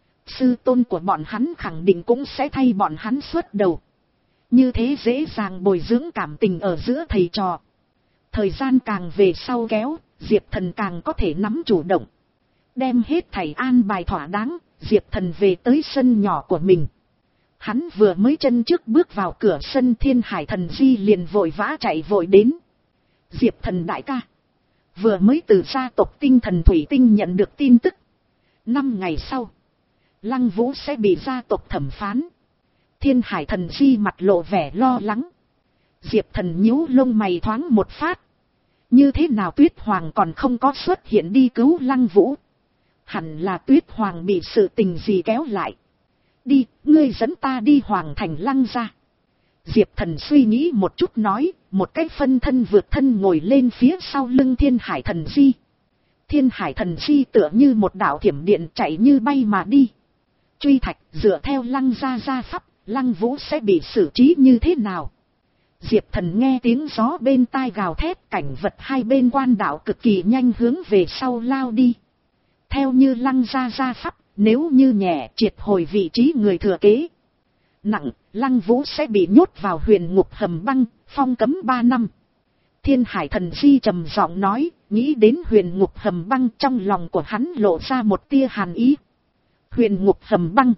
sư tôn của bọn hắn khẳng định cũng sẽ thay bọn hắn xuất đầu. Như thế dễ dàng bồi dưỡng cảm tình ở giữa thầy trò. Thời gian càng về sau kéo, Diệp Thần càng có thể nắm chủ động. Đem hết thảy an bài thỏa đáng, Diệp Thần về tới sân nhỏ của mình. Hắn vừa mới chân trước bước vào cửa sân Thiên Hải Thần Di liền vội vã chạy vội đến. Diệp Thần đại ca, vừa mới từ gia tộc Tinh Thần Thủy Tinh nhận được tin tức. Năm ngày sau, Lăng Vũ sẽ bị gia tộc thẩm phán. Thiên Hải Thần Di mặt lộ vẻ lo lắng. Diệp Thần nhíu lông mày thoáng một phát. Như thế nào Tuyết Hoàng còn không có xuất hiện đi cứu Lăng Vũ? Hẳn là Tuyết Hoàng bị sự tình gì kéo lại. Đi, ngươi dẫn ta đi Hoàng Thành Lăng ra. Diệp Thần suy nghĩ một chút nói, một cái phân thân vượt thân ngồi lên phía sau lưng Thiên Hải Thần Di. Thiên Hải Thần Di tựa như một đạo thiểm điện chạy như bay mà đi. Truy Thạch, dựa theo Lăng gia gia pháp, Lăng Vũ sẽ bị xử trí như thế nào? Diệp Thần nghe tiếng gió bên tai gào thét, cảnh vật hai bên quan đạo cực kỳ nhanh hướng về sau lao đi. Theo như Lăng gia gia pháp, nếu như nhẹ triệt hồi vị trí người thừa kế. Nặng, Lăng Vũ sẽ bị nhốt vào huyền ngục hầm băng, phong cấm ba năm. Thiên Hải Thần Di trầm giọng nói, Nghĩ đến huyền ngục hầm băng, trong lòng của hắn lộ ra một tia hàn ý. Huyền ngục hầm băng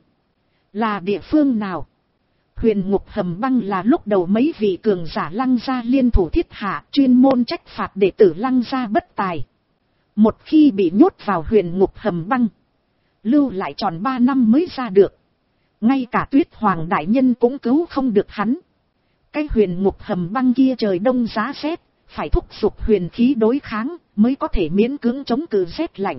là địa phương nào? Huyền ngục hầm băng là lúc đầu mấy vị cường giả Lăng gia liên thủ thiết hạ, chuyên môn trách phạt đệ tử Lăng gia bất tài. Một khi bị nhốt vào huyền ngục hầm băng, lưu lại tròn ba năm mới ra được. Ngay cả Tuyết Hoàng đại nhân cũng cứu không được hắn. Cái huyền ngục hầm băng kia trời đông giá rét, phải thúc giục huyền khí đối kháng mới có thể miễn cưỡng chống cự rét lạnh.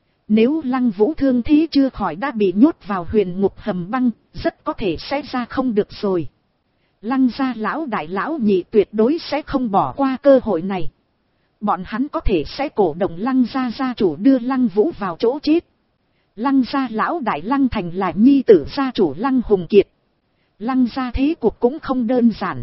Nếu Lăng Vũ thương thế chưa khỏi đã bị nhốt vào huyền ngục hầm băng, rất có thể sẽ ra không được rồi. Lăng gia lão đại lão nhị tuyệt đối sẽ không bỏ qua cơ hội này. Bọn hắn có thể sẽ cổ động Lăng gia gia chủ đưa Lăng Vũ vào chỗ chết. Lăng gia lão đại Lăng Thành là nhi tử gia chủ Lăng Hùng Kiệt. Lăng gia thế cuộc cũng không đơn giản.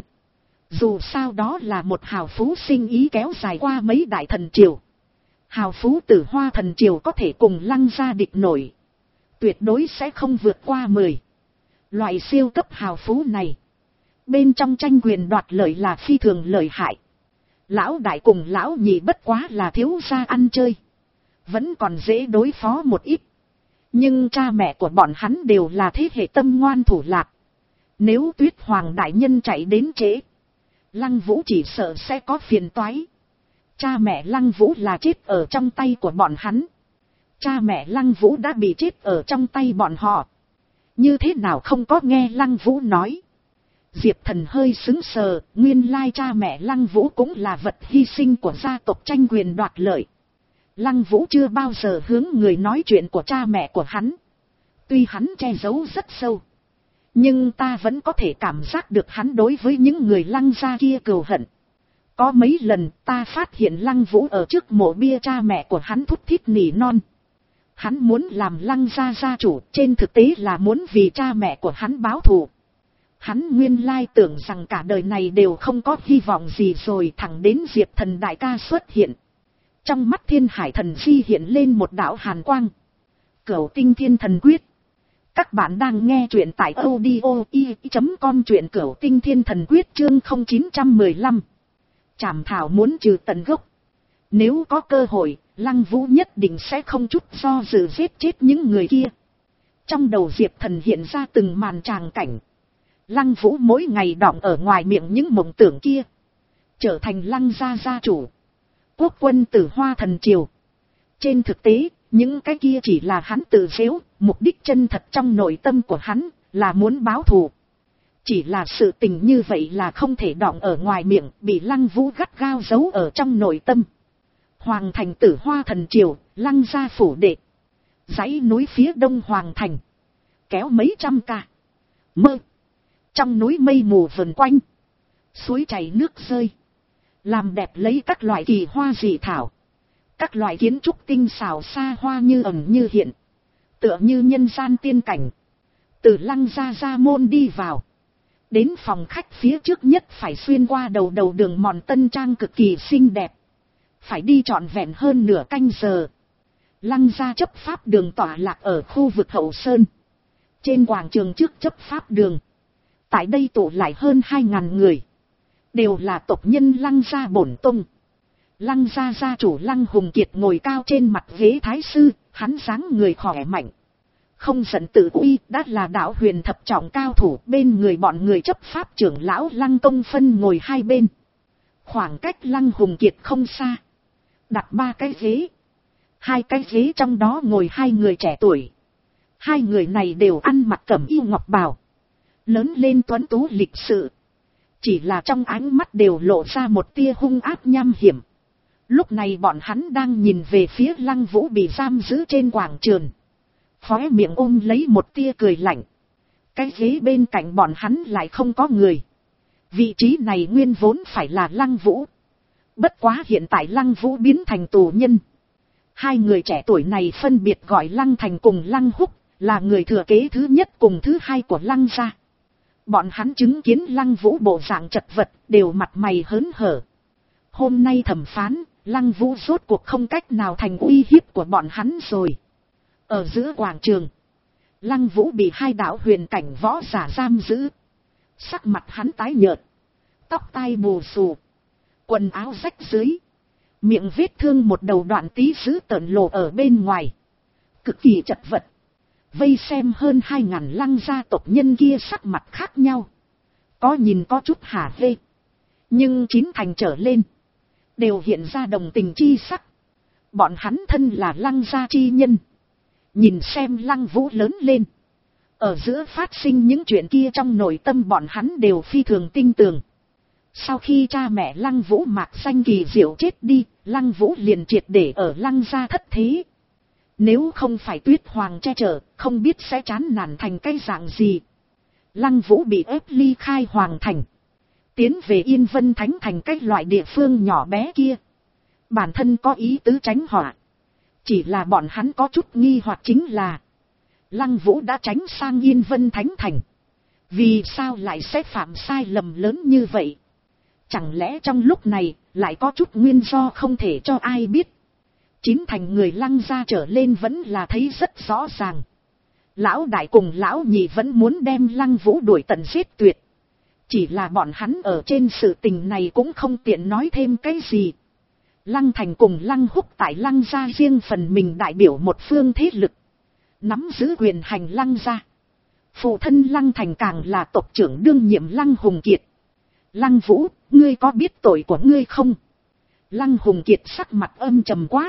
Dù sao đó là một hào phú sinh ý kéo dài qua mấy đại thần triều. Hào phú Tử Hoa thần triều có thể cùng Lăng gia địch nổi, tuyệt đối sẽ không vượt qua mười. Loại siêu cấp hào phú này, bên trong tranh quyền đoạt lợi là phi thường lợi hại. Lão đại cùng lão nhị bất quá là thiếu gia ăn chơi, vẫn còn dễ đối phó một ít. Nhưng cha mẹ của bọn hắn đều là thế hệ tâm ngoan thủ lạt. Nếu Tuyết Hoàng đại nhân chạy đến trễ, Lăng Vũ chỉ sợ sẽ có phiền toái. Cha mẹ Lăng Vũ là chết ở trong tay của bọn hắn. Cha mẹ Lăng Vũ đã bị chết ở trong tay bọn họ. Như thế nào không có nghe Lăng Vũ nói. Diệp Thần hơi sững sờ, nguyên lai cha mẹ Lăng Vũ cũng là vật hy sinh của gia tộc tranh quyền đoạt lợi. Lăng Vũ chưa bao giờ hướng người nói chuyện của cha mẹ của hắn. Tuy hắn che giấu rất sâu, nhưng ta vẫn có thể cảm giác được hắn đối với những người Lăng gia kia cừu hận. Có mấy lần ta phát hiện Lăng Vũ ở trước mộ bia cha mẹ của hắn thút thít nỉ non. Hắn muốn làm Lăng gia gia chủ, trên thực tế là muốn vì cha mẹ của hắn báo thù. Hắn nguyên lai tưởng rằng cả đời này đều không có hy vọng gì rồi, thẳng đến Diệp Thần đại ca xuất hiện. Trong mắt Thiên Hải Thần Di hiện lên một đạo hàn quang. Cửu Tinh Thiên Thần Quyết. Các bạn đang nghe truyện tại audio i chấm com, truyện Cửu Tinh Thiên Thần Quyết chương không chín một lăm. Trảm thảo muốn trừ tận gốc. Nếu có cơ hội, Lăng Vũ nhất định sẽ không chút do dự giết chết những người kia. Trong đầu Diệp Thần hiện ra từng màn tràng cảnh. Lăng Vũ mỗi ngày đọng ở ngoài miệng những mộng tưởng kia, trở thành Lăng gia gia chủ, quốc quân Tử Hoa thần triều. Trên thực tế, những cái kia chỉ là hắn tự giễu, mục đích chân thật trong nội tâm của hắn là muốn báo thù. Chỉ là sự tình như vậy là không thể đọng ở ngoài miệng, bị Lăng Vũ gắt gao giấu ở trong nội tâm. Hoàng thành Tử Hoa thần triều, Lăng gia phủ đệ. Dãy núi phía đông Hoàng thành, kéo mấy trăm ca mơ. Trong núi mây mù vần quanh, suối chảy nước rơi, làm đẹp lấy các loại kỳ hoa dị thảo. Các loại kiến trúc tinh xảo xa hoa như ẩn như hiện, tựa như nhân gian tiên cảnh. Từ Lăng gia gia môn đi vào, đến phòng khách phía trước nhất phải xuyên qua đầu đầu đường mòn tân trang cực kỳ xinh đẹp. Phải đi trọn vẹn hơn nửa canh giờ. Lăng gia chấp pháp đường tọa lạc ở khu vực hậu sơn. Trên quảng trường trước chấp pháp đường, tại đây tụ lại hơn hai ngàn người, đều là tộc nhân Lăng gia bổn tông. Lăng gia gia chủ Lăng Hùng Kiệt ngồi cao trên mặt ghế thái sư, hắn dáng người khỏe mạnh, không giận tự uy, đã là đạo huyền thập trọng cao thủ. Bên người bọn người chấp pháp trưởng lão Lăng Công phân ngồi hai bên. Khoảng cách Lăng Hùng Kiệt không xa, đặt ba cái ghế. Hai cái ghế trong đó ngồi hai người trẻ tuổi. Hai người này đều ăn mặc cẩm y ngọc bào, lớn lên tuấn tú lịch sự. Chỉ là trong ánh mắt đều lộ ra một tia hung ác nham hiểm. Lúc này bọn hắn đang nhìn về phía Lăng Vũ bị giam giữ trên quảng trường, khóe miệng ôm lấy một tia cười lạnh. Cái ghế bên cạnh bọn hắn lại không có người. Vị trí này nguyên vốn phải là Lăng Vũ. Bất quá hiện tại Lăng Vũ biến thành tù nhân. Hai người trẻ tuổi này phân biệt gọi Lăng Thành cùng Lăng Húc, là người thừa kế thứ nhất cùng thứ hai của Lăng gia. Bọn hắn chứng kiến Lăng Vũ bộ dạng chật vật, đều mặt mày hớn hở. Hôm nay thẩm phán, Lăng Vũ rốt cuộc không cách nào thành uy hiếp của bọn hắn rồi. Ở giữa quảng trường, Lăng Vũ bị hai đạo huyền cảnh võ giả giam giữ. Sắc mặt hắn tái nhợt, tóc tai bù xù, quần áo rách rưới, Miệng vết thương một đầu đoạn tí dữ tợn lộ ở bên ngoài. Cực kỳ chật vật. Vây xem hơn hai ngàn Lăng gia tộc nhân kia sắc mặt khác nhau. Có nhìn có chút hả hê. Nhưng chín thành trở lên. Đều hiện ra đồng tình chi sắc. Bọn hắn thân là Lăng gia chi nhân. Nhìn xem Lăng Vũ lớn lên. Ở giữa phát sinh những chuyện kia trong nội tâm bọn hắn đều phi thường tin tưởng. Sau khi cha mẹ Lăng Vũ mạc danh kỳ diệu chết đi, Lăng Vũ liền triệt để ở Lăng gia thất thế. Nếu không phải Tuyết Hoàng che chở, không biết sẽ chán nản thành cái dạng gì. Lăng Vũ bị ép ly khai Hoàng thành. Tiến về Yên Vân Thánh thành cái loại địa phương nhỏ bé kia. Bản thân có ý tứ tránh họa. Chỉ là bọn hắn có chút nghi hoặc chính là Lăng Vũ đã tránh sang Yên Vân Thánh thành. Vì sao lại sẽ phạm sai lầm lớn như vậy? Chẳng lẽ trong lúc này lại có chút nguyên do không thể cho ai biết? Chín thành người Lăng gia trở lên vẫn là thấy rất rõ ràng. Lão đại cùng lão nhị vẫn muốn đem Lăng Vũ đuổi tận giết tuyệt. Chỉ là bọn hắn ở trên sự tình này cũng không tiện nói thêm cái gì. Lăng Thành cùng Lăng Húc tại Lăng gia riêng phần mình đại biểu một phương thế lực. Nắm giữ quyền hành Lăng gia. Phụ thân Lăng Thành càng là tộc trưởng đương nhiệm Lăng Hùng Kiệt. Lăng Vũ, ngươi có biết tội của ngươi không? Lăng Hùng Kiệt sắc mặt âm trầm quát.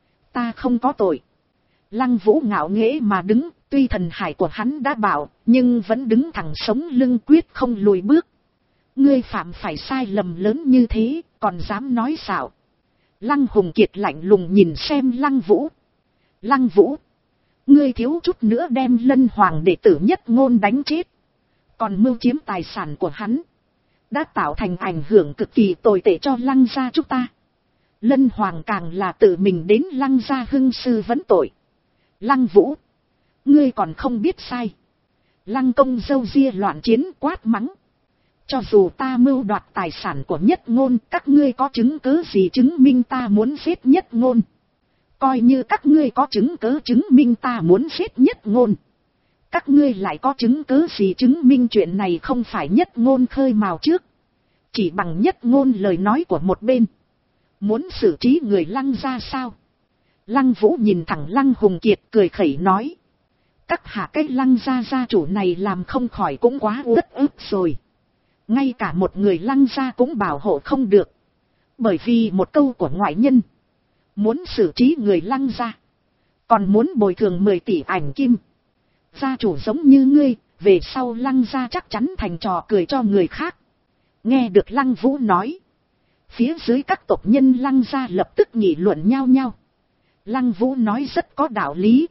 Ta không có tội. Lăng Vũ ngạo nghễ mà đứng, tuy thần hải của hắn đã bảo, nhưng vẫn đứng thẳng sống lưng quyết không lùi bước. Ngươi phạm phải sai lầm lớn như thế, còn dám nói xạo. Lăng Hùng Kiệt lạnh lùng nhìn xem Lăng Vũ. Lăng Vũ, ngươi thiếu chút nữa đem Lân Hoàng đệ tử Nhất Ngôn đánh chết. Còn mưu chiếm tài sản của hắn. Đã tạo thành ảnh hưởng cực kỳ tồi tệ cho Lăng gia chúng ta. Lân Hoàng càng là tự mình đến Lăng gia hưng sư vấn tội. Lăng Vũ, ngươi còn không biết sai. Lăng Công râu ria loạn chiến quát mắng. Cho dù ta mưu đoạt tài sản của Nhất Ngôn, các ngươi có chứng cứ gì chứng minh ta muốn giết Nhất Ngôn? Coi như các ngươi có chứng cứ chứng minh ta muốn giết Nhất Ngôn. Các ngươi lại có chứng cứ gì chứng minh chuyện này không phải Nhất Ngôn khơi mào trước. Chỉ bằng Nhất Ngôn lời nói của một bên. Muốn xử trí người Lăng gia sao? Lăng Vũ nhìn thẳng Lăng Hùng Kiệt cười khẩy nói. Các hạ cái Lăng gia gia chủ này làm không khỏi cũng quá uất ức rồi. Ngay cả một người Lăng gia cũng bảo hộ không được. Bởi vì một câu của ngoại nhân. Muốn xử trí người Lăng gia. Còn muốn bồi thường mười tỷ ảnh kim. Gia chủ giống như ngươi, về sau Lăng gia chắc chắn thành trò cười cho người khác. Nghe được Lăng Vũ nói. Phía dưới các tộc nhân Lăng gia lập tức nghị luận nhau nhau. Lăng Vũ nói rất có đạo lý.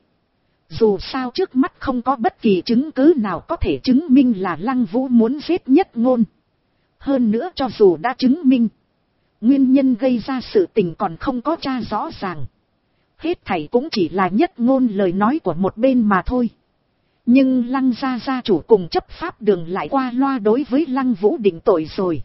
Dù sao trước mắt không có bất kỳ chứng cứ nào có thể chứng minh là Lăng Vũ muốn giết Nhất Ngôn. Hơn nữa cho dù đã chứng minh. Nguyên nhân gây ra sự tình còn không có tra rõ ràng. Hết thảy cũng chỉ là Nhất Ngôn lời nói của một bên mà thôi. Nhưng Lăng gia gia chủ cùng chấp pháp đường lại qua loa đối với Lăng Vũ định tội rồi.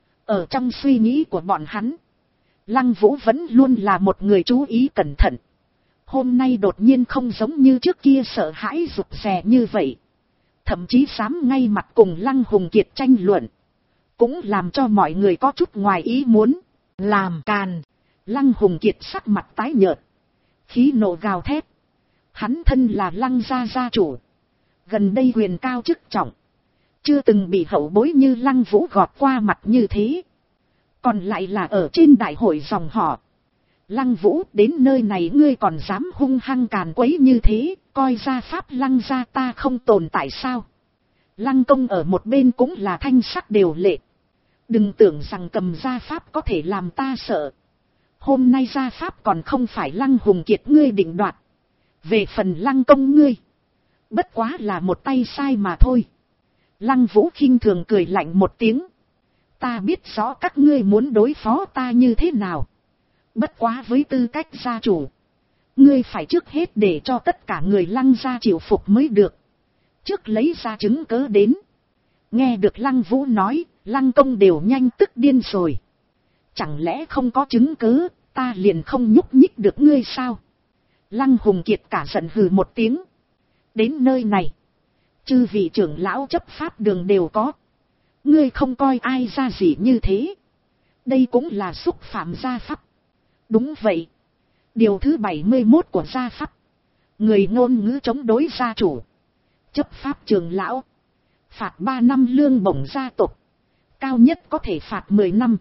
Ở trong suy nghĩ của bọn hắn. Lăng Vũ vẫn luôn là một người chú ý cẩn thận. Hôm nay đột nhiên không giống như trước kia sợ hãi rụt rè như vậy. Thậm chí dám ngay mặt cùng Lăng Hùng Kiệt tranh luận. Cũng làm cho mọi người có chút ngoài ý muốn. Làm càn. Lăng Hùng Kiệt sắc mặt tái nhợt. Khí nộ gào thét. Hắn thân là Lăng gia gia chủ. Gần đây quyền cao chức trọng. Chưa từng bị hậu bối như Lăng Vũ gọt qua mặt như thế. Còn lại là ở trên đại hội dòng họ. Lăng Vũ, đến nơi này ngươi còn dám hung hăng càn quấy như thế, coi ra pháp Lăng gia ta không tồn tại sao? Lăng Công ở một bên cũng là thanh sắc đều lệ. Đừng tưởng rằng cầm gia pháp có thể làm ta sợ. Hôm nay gia pháp còn không phải Lăng Hùng Kiệt ngươi định đoạt. Về phần Lăng Công ngươi, bất quá là một tay sai mà thôi. Lăng Vũ khinh thường cười lạnh một tiếng. Ta biết rõ các ngươi muốn đối phó ta như thế nào. Bất quá với tư cách gia chủ. Ngươi phải trước hết để cho tất cả người Lăng gia chịu phục mới được. Trước lấy ra chứng cớ đến. Nghe được Lăng Vũ nói, Lăng Công đều nhanh tức điên rồi. Chẳng lẽ không có chứng cớ, ta liền không nhúc nhích được ngươi sao? Lăng Hùng Kiệt cả giận hừ một tiếng. Đến nơi này, chư vị trưởng lão chấp pháp đường đều có. Ngươi không coi ai ra gì như thế. Đây cũng là xúc phạm gia pháp. Đúng vậy. Điều thứ bảy mươi mốt của gia pháp. Người ngôn ngữ chống đối gia chủ. Chấp pháp trường lão. Phạt ba năm lương bổng gia tộc. Cao nhất có thể phạt mười năm.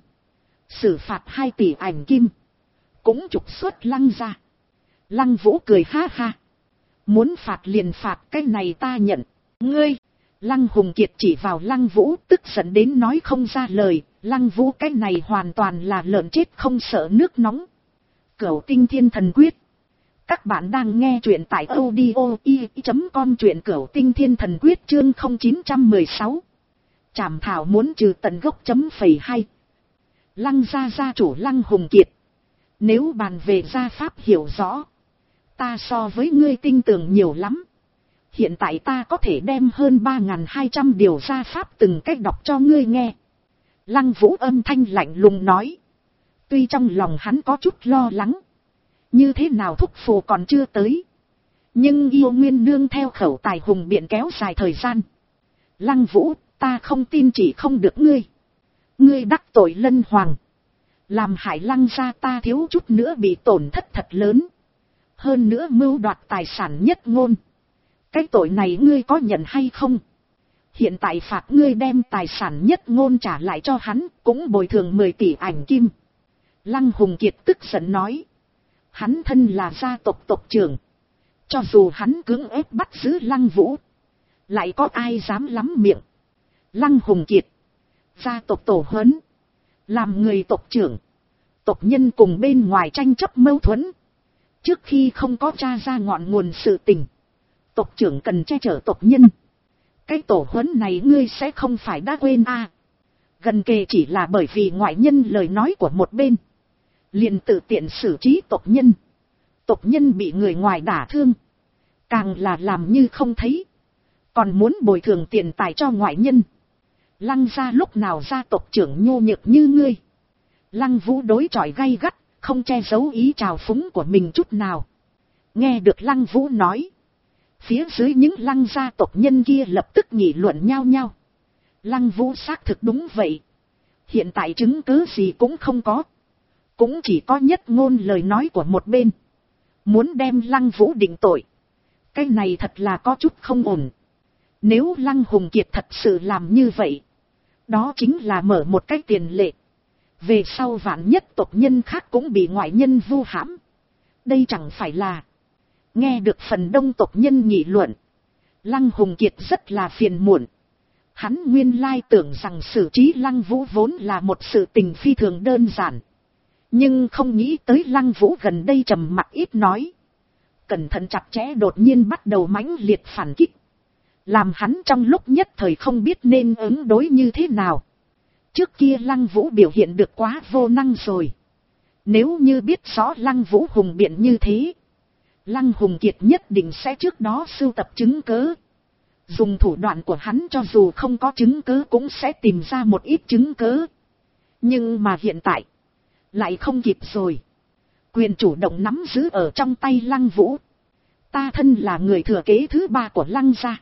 Xử phạt hai tỷ ảnh kim. Cũng trục xuất Lăng gia. Lăng Vũ cười ha ha. Muốn phạt liền phạt, cái này ta nhận. Ngươi. Lăng Hùng Kiệt chỉ vào Lăng Vũ, tức giận đến nói không ra lời. Lăng Vũ cái này hoàn toàn là lợn chết không sợ nước nóng. Cửu Tinh Thiên Thần Quyết. Các bạn đang nghe truyện tại audio i chấm com, truyện Cửu Tinh Thiên Thần Quyết chương không chín một sáu. Trảm thảo muốn trừ tận gốc chấm phẩy hai. Lăng gia gia chủ Lăng Hùng Kiệt. Nếu bàn về gia pháp hiểu rõ, ta so với ngươi tinh tường nhiều lắm. Hiện tại ta có thể đem hơn ba nghìn hai trăm điều gia pháp từng cách đọc cho ngươi nghe. Lăng Vũ âm thanh lạnh lùng nói. Tuy trong lòng hắn có chút lo lắng. Như thế nào thúc phù còn chưa tới. Nhưng yêu nguyên nương theo khẩu tài hùng biện kéo dài thời gian. Lăng Vũ, ta không tin chỉ không được ngươi. Ngươi đắc tội Lân Hoàng. Làm hại Lăng gia ta thiếu chút nữa bị tổn thất thật lớn. Hơn nữa mưu đoạt tài sản Nhất Ngôn. Cái tội này ngươi có nhận hay không? Hiện tại phạt ngươi đem tài sản Nhất Ngôn trả lại cho hắn, cũng bồi thường mười tỷ ảnh kim. Lăng Hùng Kiệt tức giận nói. Hắn thân là gia tộc tộc trưởng. Cho dù hắn cưỡng ép bắt giữ Lăng Vũ, lại có ai dám lắm miệng. Lăng Hùng Kiệt. Gia tộc tổ huấn. Làm người tộc trưởng. Tộc nhân cùng bên ngoài tranh chấp mâu thuẫn. Trước khi không có tra ra ngọn nguồn sự tình, tộc trưởng cần che chở tộc nhân. Cái tổ huấn này ngươi sẽ không phải đã quên à. Gần kề chỉ là bởi vì ngoại nhân lời nói của một bên. Liền tự tiện xử trí tộc nhân. Tộc nhân bị người ngoài đả thương. Càng là làm như không thấy. Còn muốn bồi thường tiền tài cho ngoại nhân. Lăng gia lúc nào gia tộc trưởng nhô nhược như ngươi. Lăng Vũ đối chọi gay gắt, không che giấu ý trào phúng của mình chút nào. Nghe được Lăng Vũ nói. Phía dưới những Lăng gia tộc nhân kia lập tức nghị luận nhau nhau. Lăng Vũ xác thực đúng vậy. Hiện tại chứng cứ gì cũng không có. Cũng chỉ có Nhất Ngôn lời nói của một bên. Muốn đem Lăng Vũ định tội. Cái này thật là có chút không ổn. Nếu Lăng Hùng Kiệt thật sự làm như vậy, đó chính là mở một cái tiền lệ. Về sau vạn nhất tộc nhân khác cũng bị ngoại nhân vu hãm. Đây chẳng phải là. Nghe được phần đông tộc nhân nghị luận, Lăng Hùng Kiệt rất là phiền muộn. Hắn nguyên lai tưởng rằng xử trí Lăng Vũ vốn là một sự tình phi thường đơn giản. Nhưng không nghĩ tới Lăng Vũ gần đây trầm mặc ít nói. Cẩn thận chặt chẽ đột nhiên bắt đầu mãnh liệt phản kích. Làm hắn trong lúc nhất thời không biết nên ứng đối như thế nào. Trước kia Lăng Vũ biểu hiện được quá vô năng rồi. Nếu như biết rõ Lăng Vũ hùng biện như thế, Lăng Hùng Kiệt nhất định sẽ trước đó sưu tập chứng cứ. Dùng thủ đoạn của hắn cho dù không có chứng cứ cũng sẽ tìm ra một ít chứng cứ. Nhưng mà hiện tại, lại không kịp rồi. Quyền chủ động nắm giữ ở trong tay Lăng Vũ. Ta thân là người thừa kế thứ ba của Lăng gia.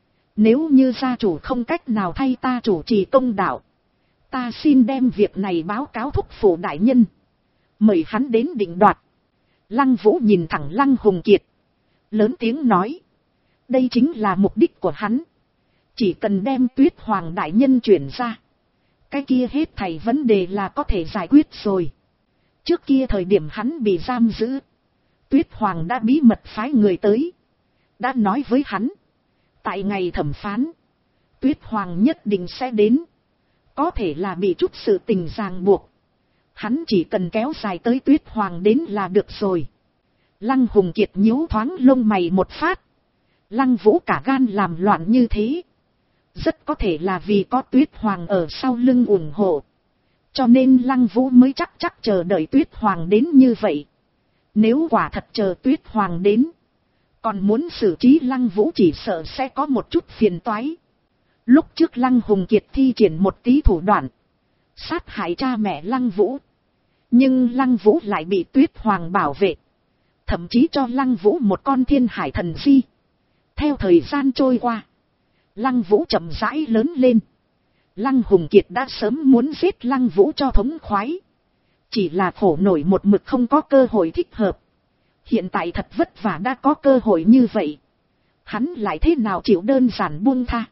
Nếu như gia chủ không cách nào thay ta chủ trì công đạo, ta xin đem việc này báo cáo thúc phủ đại nhân. Mời hắn đến định đoạt. Lăng Vũ nhìn thẳng Lăng Hùng Kiệt. Lớn tiếng nói. Đây chính là mục đích của hắn. Chỉ cần đem Tuyết Hoàng đại nhân chuyển ra. Cái kia hết thảy vấn đề là có thể giải quyết rồi. Trước kia thời điểm hắn bị giam giữ, Tuyết Hoàng đã bí mật phái người tới. Đã nói với hắn. Tại ngày thẩm phán, Tuyết Hoàng nhất định sẽ đến. Có thể là bị chút sự tình ràng buộc. Hắn chỉ cần kéo dài tới Tuyết Hoàng đến là được rồi. Lăng Hùng Kiệt nhíu thoáng lông mày một phát. Lăng Vũ cả gan làm loạn như thế. Rất có thể là vì có Tuyết Hoàng ở sau lưng ủng hộ. Cho nên Lăng Vũ mới chắc chắc chờ đợi Tuyết Hoàng đến như vậy. Nếu quả thật chờ Tuyết Hoàng đến, còn muốn xử trí Lăng Vũ chỉ sợ sẽ có một chút phiền toái. Lúc trước Lăng Hùng Kiệt thi triển một tí thủ đoạn, sát hại cha mẹ Lăng Vũ. Nhưng Lăng Vũ lại bị Tuyết Hoàng bảo vệ. Thậm chí cho Lăng Vũ một con thiên hải thần di. Theo thời gian trôi qua, Lăng Vũ chậm rãi lớn lên. Lăng Hùng Kiệt đã sớm muốn giết Lăng Vũ cho thống khoái. Chỉ là khổ nổi một mực không có cơ hội thích hợp. Hiện tại thật vất vả đã có cơ hội như vậy. Hắn lại thế nào chịu đơn giản buông tha.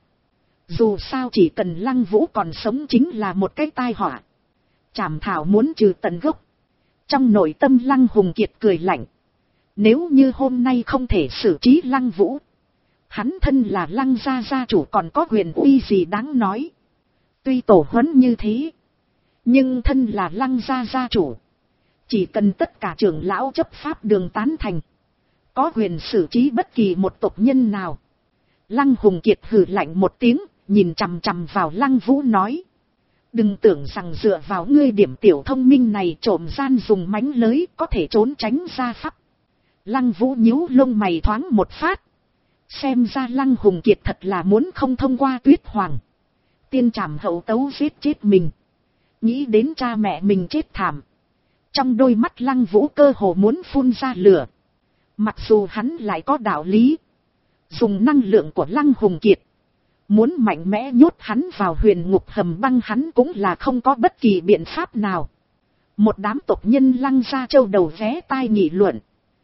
Dù sao chỉ cần Lăng Vũ còn sống chính là một cái tai họa. Trảm thảo muốn trừ tận gốc. Trong nội tâm Lăng Hùng Kiệt cười lạnh. Nếu như hôm nay không thể xử trí Lăng Vũ, hắn thân là Lăng gia gia chủ còn có quyền uy gì đáng nói. Tuy tổ huấn như thế, nhưng thân là Lăng gia gia chủ, chỉ cần tất cả trưởng lão chấp pháp đường tán thành, có quyền xử trí bất kỳ một tộc nhân nào. Lăng Hùng Kiệt hừ lạnh một tiếng, nhìn chằm chằm vào Lăng Vũ nói. Đừng tưởng rằng dựa vào ngươi điểm tiểu thông minh này trộm gian dùng mánh lới có thể trốn tránh ra pháp. Lăng Vũ nhíu lông mày thoáng một phát. Xem ra Lăng Hùng Kiệt thật là muốn không thông qua Tuyết Hoàng. Tiên trảm hậu tấu giết chết mình. Nghĩ đến cha mẹ mình chết thảm. Trong đôi mắt Lăng Vũ cơ hồ muốn phun ra lửa. Mặc dù hắn lại có đạo lý. Dùng năng lượng của Lăng Hùng Kiệt. Muốn mạnh mẽ nhốt hắn vào huyền ngục hầm băng hắn cũng là không có bất kỳ biện pháp nào. Một đám tộc nhân Lăng gia châu đầu vé tai nghị luận.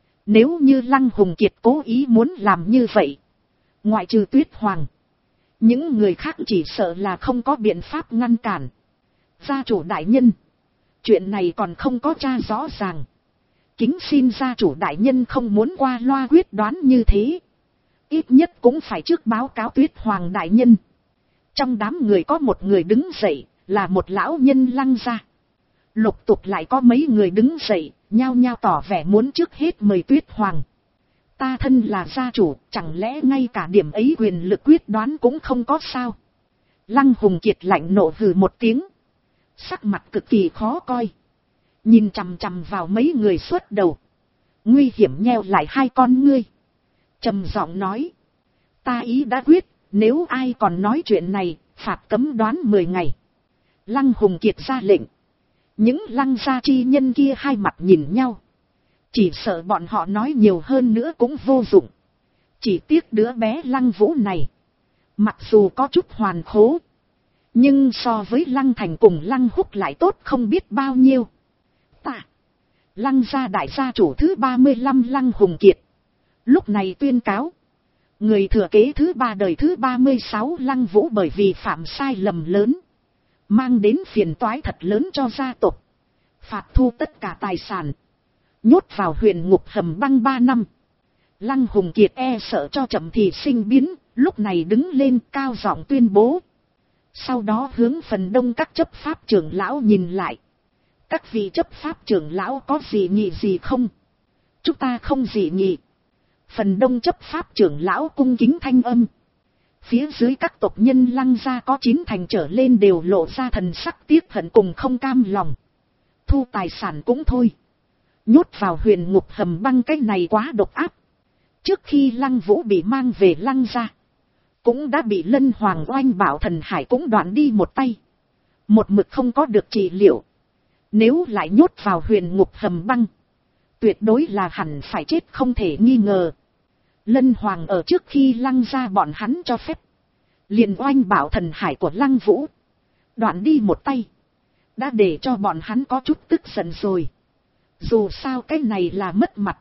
Nếu như Lăng Hùng Kiệt cố ý muốn làm như vậy, ngoại trừ Tuyết Hoàng, những người khác chỉ sợ là không có biện pháp ngăn cản. Gia chủ đại nhân, chuyện này còn không có tra rõ ràng. Kính xin gia chủ đại nhân không muốn qua loa quyết đoán như thế. Ít nhất cũng phải trước báo cáo Tuyết Hoàng đại nhân. Trong đám người có một người đứng dậy, là một lão nhân Lăng gia. Lục tục lại có mấy người đứng dậy, nhao nhao tỏ vẻ muốn trước hết mời Tuyết Hoàng. Ta thân là gia chủ, chẳng lẽ ngay cả điểm ấy quyền lực quyết đoán cũng không có sao? Lăng Hùng Kiệt lạnh nộ hừ một tiếng. Sắc mặt cực kỳ khó coi. Nhìn chằm chằm vào mấy người xuất đầu. Nguy hiểm nheo lại hai con ngươi. Trầm giọng nói. Ta ý đã quyết, nếu ai còn nói chuyện này, phạt cấm đoán mười ngày. Lăng Hùng Kiệt ra lệnh. Những Lăng gia chi nhân kia hai mặt nhìn nhau. Chỉ sợ bọn họ nói nhiều hơn nữa cũng vô dụng. Chỉ tiếc đứa bé Lăng Vũ này. Mặc dù có chút hoàn khố. Nhưng so với Lăng Thành cùng Lăng Húc lại tốt không biết bao nhiêu. Ta. Lăng gia đại gia chủ thứ ba mươi lăm Lăng Hùng Kiệt. Lúc này tuyên cáo. Người thừa kế thứ ba đời thứ ba mươi sáu Lăng Vũ bởi vì phạm sai lầm lớn. Mang đến phiền toái thật lớn cho gia tộc. Phạt thu tất cả tài sản. Nhốt vào huyền ngục hầm băng ba năm. Lăng Hùng Kiệt e sợ cho chậm thì sinh biến. Lúc này đứng lên cao giọng tuyên bố. Sau đó hướng phần đông các chấp pháp trưởng lão nhìn lại. Các vị chấp pháp trưởng lão có gì nghị gì không? Chúng ta không gì nghị. Phần đông chấp pháp trưởng lão cung kính thanh âm. Phía dưới các tộc nhân Lăng gia có chín thành trở lên đều lộ ra thần sắc tiếc hận cùng không cam lòng. Thu tài sản cũng thôi. Nhốt vào huyền ngục hầm băng cái này quá độc áp. Trước khi Lăng Vũ bị mang về Lăng gia, cũng đã bị Lân Hoàng Oanh Bảo Thần Hải cũng đoạn đi một tay. Một mực không có được trị liệu. Nếu lại nhốt vào huyền ngục hầm băng, tuyệt đối là hẳn phải chết không thể nghi ngờ. Lân Hoàng ở trước khi Lăng gia bọn hắn cho phép. Liền Oanh Bảo Thần Hải của Lăng Vũ đoạn đi một tay. Đã để cho bọn hắn có chút tức giận rồi. Dù sao cái này là mất mặt.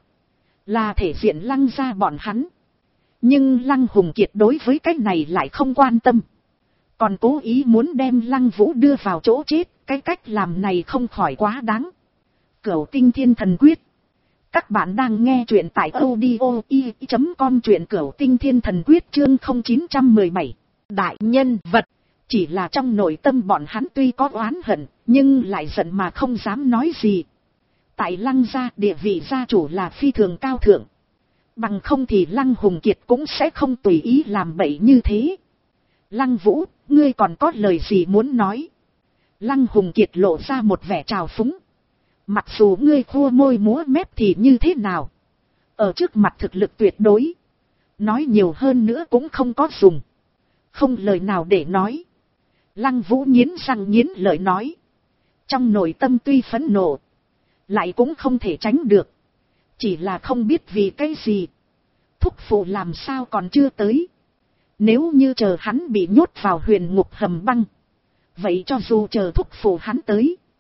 Là thể diện Lăng gia bọn hắn. Nhưng Lăng Hùng Kiệt đối với cái này lại không quan tâm. Còn cố ý muốn đem Lăng Vũ đưa vào chỗ chết. Cái cách làm này không khỏi quá đáng. Cửu Tinh Thiên Thần Quyết. Các bạn đang nghe truyện tại audio i chấm com, truyện Cửu Tinh Thiên Thần Quyết chương không chín một bảy. Đại nhân vật. Chỉ là trong nội tâm bọn hắn tuy có oán hận, nhưng lại giận mà không dám nói gì. Tại Lăng gia địa vị gia chủ là phi thường cao thượng. Bằng không thì Lăng Hùng Kiệt cũng sẽ không tùy ý làm bậy như thế. Lăng Vũ, ngươi còn có lời gì muốn nói? Lăng Hùng Kiệt lộ ra một vẻ trào phúng. Mặc dù ngươi khua môi múa mép thì như thế nào? Ở trước mặt thực lực tuyệt đối. Nói nhiều hơn nữa cũng không có dùng. Không lời nào để nói. Lăng Vũ nghiến răng nghiến lợi nói. Trong nội tâm tuy phẫn nộ, lại cũng không thể tránh được. Chỉ là không biết vì cái gì. Thúc phụ làm sao còn chưa tới. Nếu như chờ hắn bị nhốt vào huyền ngục hầm băng, vậy cho dù chờ thúc phụ hắn tới,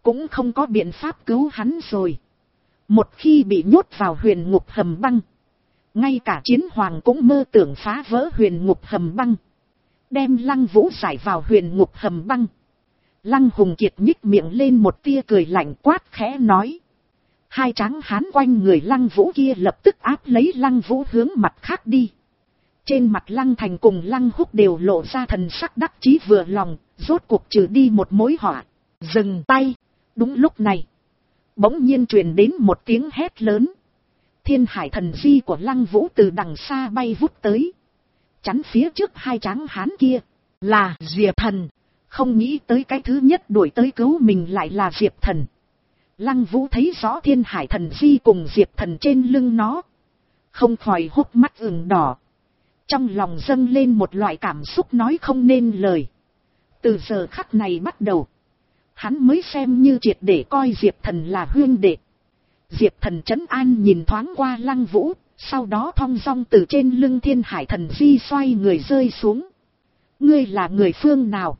cũng không có biện pháp cứu hắn rồi. Một khi bị nhốt vào huyền ngục hầm băng, ngay cả Chiến Hoàng cũng mơ tưởng phá vỡ huyền ngục hầm băng, đem Lăng Vũ giải vào huyền ngục hầm băng. Lăng Hùng Kiệt nhích miệng lên một tia cười lạnh, quát khẽ nói. Hai tráng hán quanh người Lăng Vũ kia lập tức áp lấy Lăng Vũ hướng mặt khác đi. Trên mặt Lăng Thành cùng Lăng Húc đều lộ ra thần sắc đắc chí vừa lòng, rốt cuộc trừ đi một mối họa. Dừng tay. Đúng lúc này, bỗng nhiên truyền đến một tiếng hét lớn. Thiên Hải Thần Di của Lăng Vũ từ đằng xa bay vút tới, chắn phía trước hai tráng hán kia. Là Diệp Thần. Không nghĩ tới cái thứ nhất đuổi tới cứu mình lại là Diệp Thần. Lăng Vũ thấy rõ Thiên Hải Thần Di cùng Diệp Thần trên lưng nó, không khỏi hốc mắt ửng đỏ. Trong lòng dâng lên một loại cảm xúc nói không nên lời. Từ giờ khắc này bắt đầu, hắn mới xem như triệt để coi Diệp Thần là huynh đệ. Diệp Thần trấn an nhìn thoáng qua Lăng Vũ, sau đó thong dong từ trên lưng Thiên Hải Thần Di xoay người rơi xuống. Ngươi là người phương nào?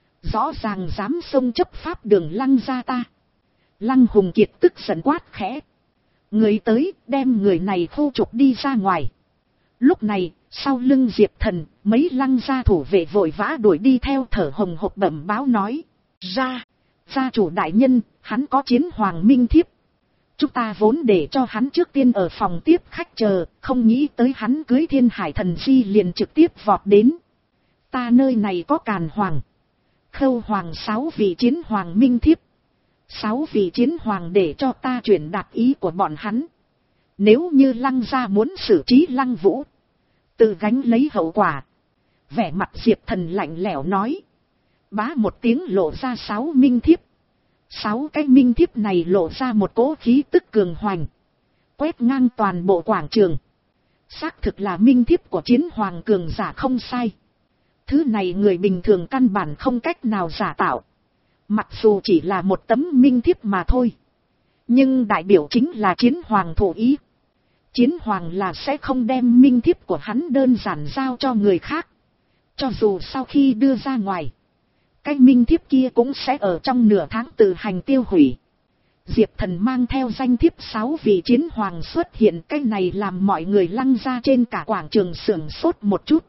Rõ ràng dám xông chấp pháp đường Lăng gia ta. Lăng Hùng Kiệt tức giận quát khẽ. Người tới, đem người này khu trục đi ra ngoài. Lúc này, sau lưng Diệp Thần, mấy Lăng gia thủ vệ vội vã đuổi đi theo, thở hồng hộc bẩm báo nói. Ra, gia chủ đại nhân, hắn có Chiến Hoàng minh thiếp. Chúng ta vốn để cho hắn trước tiên ở phòng tiếp khách chờ, không nghĩ tới hắn cưới Thiên Hải Thần Di liền trực tiếp vọt đến. Ta nơi này có Càn Hoàng, Khâu Hoàng sáu vị Chiến Hoàng minh thiếp. Sáu vị Chiến Hoàng để cho ta chuyển đạt ý của bọn hắn. Nếu như Lăng gia muốn xử trí Lăng Vũ, tự gánh lấy hậu quả. Vẻ mặt Diệp Thần lạnh lẽo nói. Bá một tiếng lộ ra sáu minh thiếp. Sáu cái minh thiếp này lộ ra một cỗ khí tức cường hoành, quét ngang toàn bộ quảng trường. Xác thực là minh thiếp của Chiến Hoàng cường giả không sai. Thứ này người bình thường căn bản không cách nào giả tạo. Mặc dù chỉ là một tấm minh thiếp mà thôi, nhưng đại biểu chính là Chiến Hoàng thụ ý. Chiến Hoàng là sẽ không đem minh thiếp của hắn đơn giản giao cho người khác. Cho dù sau khi đưa ra ngoài, cái minh thiếp kia cũng sẽ ở trong nửa tháng tự hành tiêu hủy. Diệp Thần mang theo danh thiếp sáu vị Chiến Hoàng xuất hiện, cái này làm mọi người Lăng gia trên cả quảng trường sửng sốt một chút.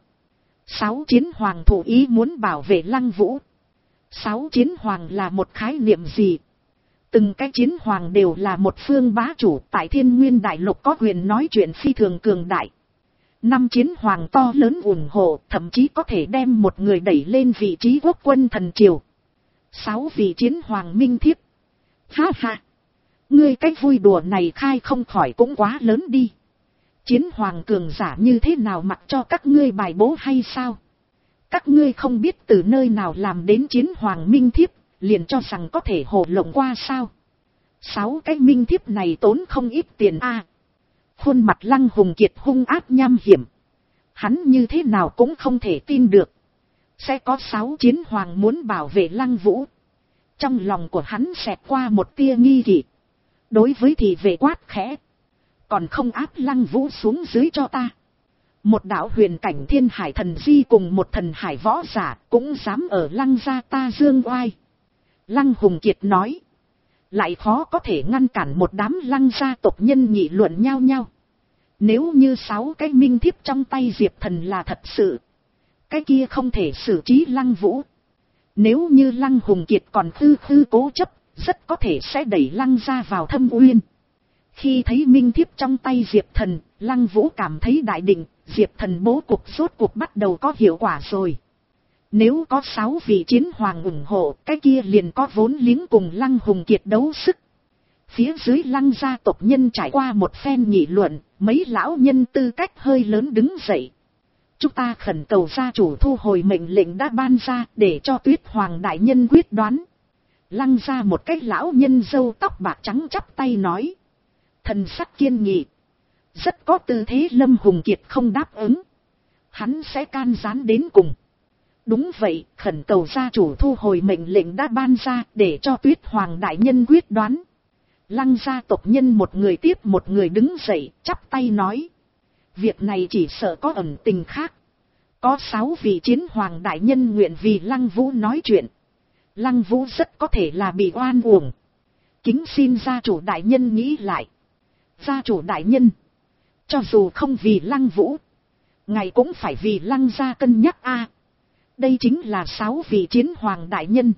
Sáu Chiến Hoàng thủ ý muốn bảo vệ Lăng Vũ. Sáu Chiến Hoàng là một khái niệm gì? Từng cái Chiến Hoàng đều là một phương bá chủ, tại Thiên Nguyên Đại Lục có quyền nói chuyện phi thường cường đại. Năm Chiến Hoàng to lớn ủng hộ, thậm chí có thể đem một người đẩy lên vị trí quốc quân thần triều. Sáu vị Chiến Hoàng minh thiếp. Ha ha! Ngươi cái vui đùa này khai không khỏi cũng quá lớn đi. Chiến Hoàng cường giả như thế nào mặc cho các ngươi bài bố hay sao? Các ngươi không biết từ nơi nào làm đến Chiến Hoàng minh thiếp, liền cho rằng có thể hồ lộng qua sao? Sáu cái minh thiếp này tốn không ít tiền a. À, khuôn mặt Lăng Hùng Kiệt hung ác nham hiểm. Hắn như thế nào cũng không thể tin được sẽ có sáu Chiến Hoàng muốn bảo vệ Lăng Vũ. Trong lòng của hắn xẹt qua một tia nghi kỵ. Đối với thị vệ quát khẽ. Còn không áp Lăng Vũ xuống dưới cho ta. Một đạo huyền cảnh Thiên Hải Thần Di cùng một thần hải võ giả cũng dám ở Lăng gia ta dương oai. Lăng Hùng Kiệt nói. Lại khó có thể ngăn cản một đám Lăng gia tộc nhân nghị luận nhau nhau. Nếu như sáu cái minh thiếp trong tay Diệp Thần là thật sự, cái kia không thể xử trí Lăng Vũ. Nếu như Lăng Hùng Kiệt còn khư khư cố chấp, rất có thể sẽ đẩy Lăng gia vào thâm uyên. Khi thấy minh thiếp trong tay Diệp Thần, Lăng Vũ cảm thấy đại định, Diệp Thần bố cục rốt cuộc bắt đầu có hiệu quả rồi. Nếu có sáu vị Chiến Hoàng ủng hộ, cái kia liền có vốn liếng cùng Lăng Hùng Kiệt đấu sức. Phía dưới Lăng gia tộc nhân trải qua một phen nghị luận, mấy lão nhân tư cách hơi lớn đứng dậy. Chúng ta khẩn cầu gia chủ thu hồi mệnh lệnh đã ban ra để cho Tuyết Hoàng đại nhân quyết đoán. Lăng gia một cái lão nhân râu tóc bạc trắng chắp tay nói. Thần sắc kiên nghị. Rất có tư thế Lâm Hùng Kiệt không đáp ứng, hắn sẽ can gián đến cùng. Đúng vậy, khẩn cầu gia chủ thu hồi mệnh lệnh đã ban ra để cho Tuyết Hoàng đại nhân quyết đoán. Lăng gia tộc nhân một người tiếp một người đứng dậy, chắp tay nói. Việc này chỉ sợ có ẩn tình khác. Có sáu vị Chiến Hoàng đại nhân nguyện vì Lăng Vũ nói chuyện. Lăng Vũ rất có thể là bị oan uổng. Kính xin gia chủ đại nhân nghĩ lại. Gia chủ đại nhân, cho dù không vì Lăng Vũ, ngài cũng phải vì Lăng gia cân nhắc a. Đây chính là sáu vị chiến hoàng đại nhân.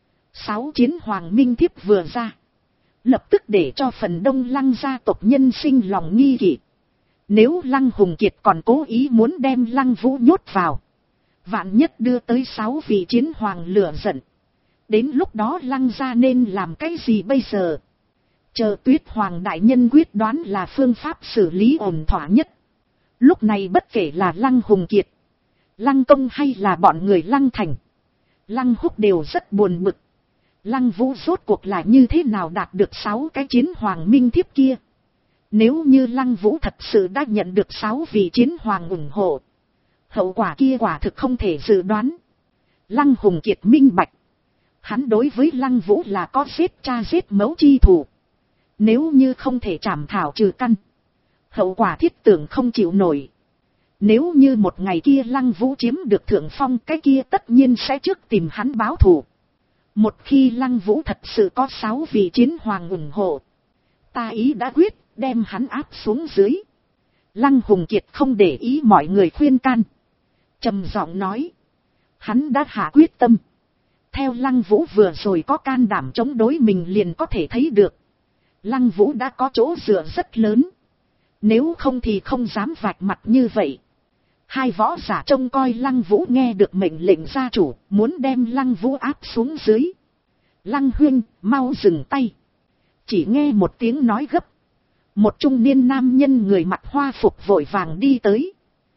Sáu chiến hoàng minh thiếp vừa ra, lập tức để cho phần đông Lăng gia tộc nhân sinh lòng nghi kỵ. Nếu Lăng Hùng Kiệt còn cố ý muốn đem Lăng Vũ nhốt vào, vạn nhất đưa tới sáu vị chiến hoàng lửa giận, đến lúc đó Lăng gia nên làm cái gì bây giờ? Chờ Tuyết Hoàng đại nhân quyết đoán là phương pháp xử lý ổn thỏa nhất. Lúc này bất kể là Lăng Hùng Kiệt, Lăng Công hay là bọn người Lăng Thành, Lăng Húc đều rất buồn bực. Lăng Vũ rốt cuộc là như thế nào đạt được sáu cái chiến hoàng minh thiếp kia? Nếu như Lăng Vũ thật sự đã nhận được sáu vị chiến hoàng ủng hộ, hậu quả kia quả thực không thể dự đoán. Lăng Hùng Kiệt minh bạch, hắn đối với Lăng Vũ là có giết cha giết mẫu chi thù. Nếu như không thể trảm thảo trừ căn, hậu quả thiết tưởng không chịu nổi. Nếu như một ngày kia Lăng Vũ chiếm được thượng phong, cái kia tất nhiên sẽ trước tìm hắn báo thù. Một khi Lăng Vũ thật sự có sáu vị chiến hoàng ủng hộ, ta ý đã quyết, đem hắn áp xuống dưới. Lăng Hùng Kiệt không để ý mọi người khuyên can, trầm giọng nói, hắn đã hạ quyết tâm. Theo Lăng Vũ vừa rồi có can đảm chống đối mình liền có thể thấy được, Lăng Vũ đã có chỗ dựa rất lớn. Nếu không thì không dám vạch mặt như vậy. Hai võ giả trông coi Lăng Vũ nghe được mệnh lệnh gia chủ, muốn đem Lăng Vũ áp xuống dưới. Lăng huynh, mau dừng tay. Chỉ nghe một tiếng nói gấp. Một trung niên nam nhân người mặc hoa phục vội vàng đi tới.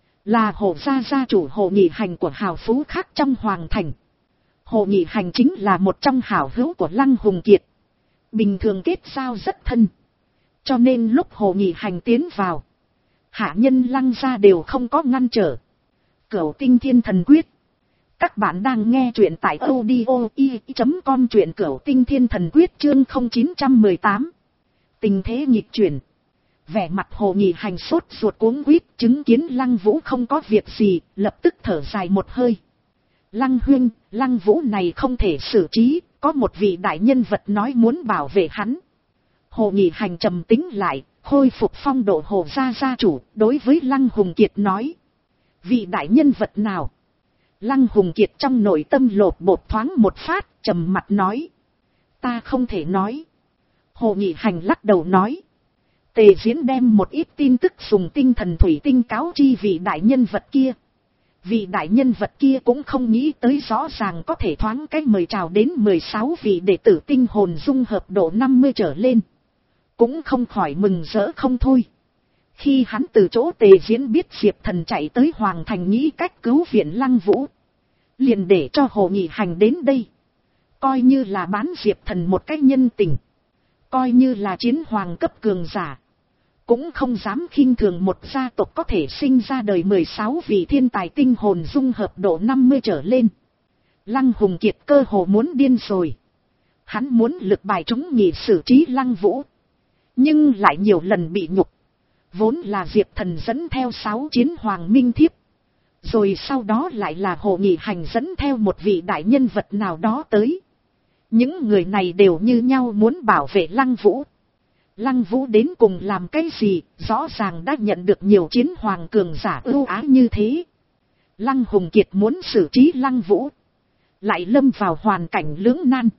Là Hồ gia gia chủ Hồ Nhị Hành của hào phú khác trong hoàng thành. Hồ Nhị Hành chính là một trong hảo hữu của Lăng Hùng Kiệt. Bình thường kết giao rất thân. Cho nên lúc Hồ Nhị Hành tiến vào, hạ nhân Lăng gia đều không có ngăn trở. Cửu Tinh Thiên Thần Quyết. Các bạn đang nghe truyện tại audio i chấm com, truyện Cửu Tinh Thiên Thần Quyết chương không chín một tám. Tình thế nghịch chuyển. Vẻ mặt Hồ Nhị Hành sốt ruột cuống quýt, chứng kiến Lăng Vũ không có việc gì, lập tức thở dài một hơi. Lăng huynh, Lăng Vũ này không thể xử trí, có một vị đại nhân vật nói muốn bảo vệ hắn. Hồ Nhị Hành trầm tĩnh lại, khôi phục phong độ Hồ gia gia chủ, đối với Lăng Hùng Kiệt nói. Vị đại nhân vật nào? Lăng Hùng Kiệt trong nội tâm lột bột thoáng một phát, trầm mặt nói. Ta không thể nói. Hồ Nhị Hành lắc đầu nói. Tề Diễn đem một ít tin tức dùng tinh thần thủy tinh cáo chi vị đại nhân vật kia. Vị đại nhân vật kia cũng không nghĩ tới rõ ràng có thể thoáng cách mời chào đến mười sáu vị đệ tử tinh hồn dung hợp độ năm mươi trở lên. Cũng không khỏi mừng rỡ không thôi. Khi hắn từ chỗ Tề Diễn biết Diệp Thần chạy tới Hoàng Thành nghĩ cách cứu viện Lăng Vũ, liền để cho Hồ Nhị Hành đến đây. Coi như là bán Diệp Thần một cách nhân tình. Coi như là chiến hoàng cấp cường giả. Cũng không dám khinh thường một gia tộc có thể sinh ra đời mười sáu vị thiên tài tinh hồn dung hợp độ năm mươi trở lên. Lăng Hùng Kiệt cơ hồ muốn điên rồi. Hắn muốn lực bài chúng nhị xử trí Lăng Vũ. Nhưng lại nhiều lần bị nhục. Vốn là Diệp Thần dẫn theo sáu chiến hoàng minh thiếp. Rồi sau đó lại là Hồ Nhị Hành dẫn theo một vị đại nhân vật nào đó tới. Những người này đều như nhau muốn bảo vệ Lăng Vũ. Lăng Vũ đến cùng làm cái gì, rõ ràng đã nhận được nhiều chiến hoàng cường giả ưu ái như thế. Lăng Hùng Kiệt muốn xử trí Lăng Vũ, lại lâm vào hoàn cảnh lưỡng nan.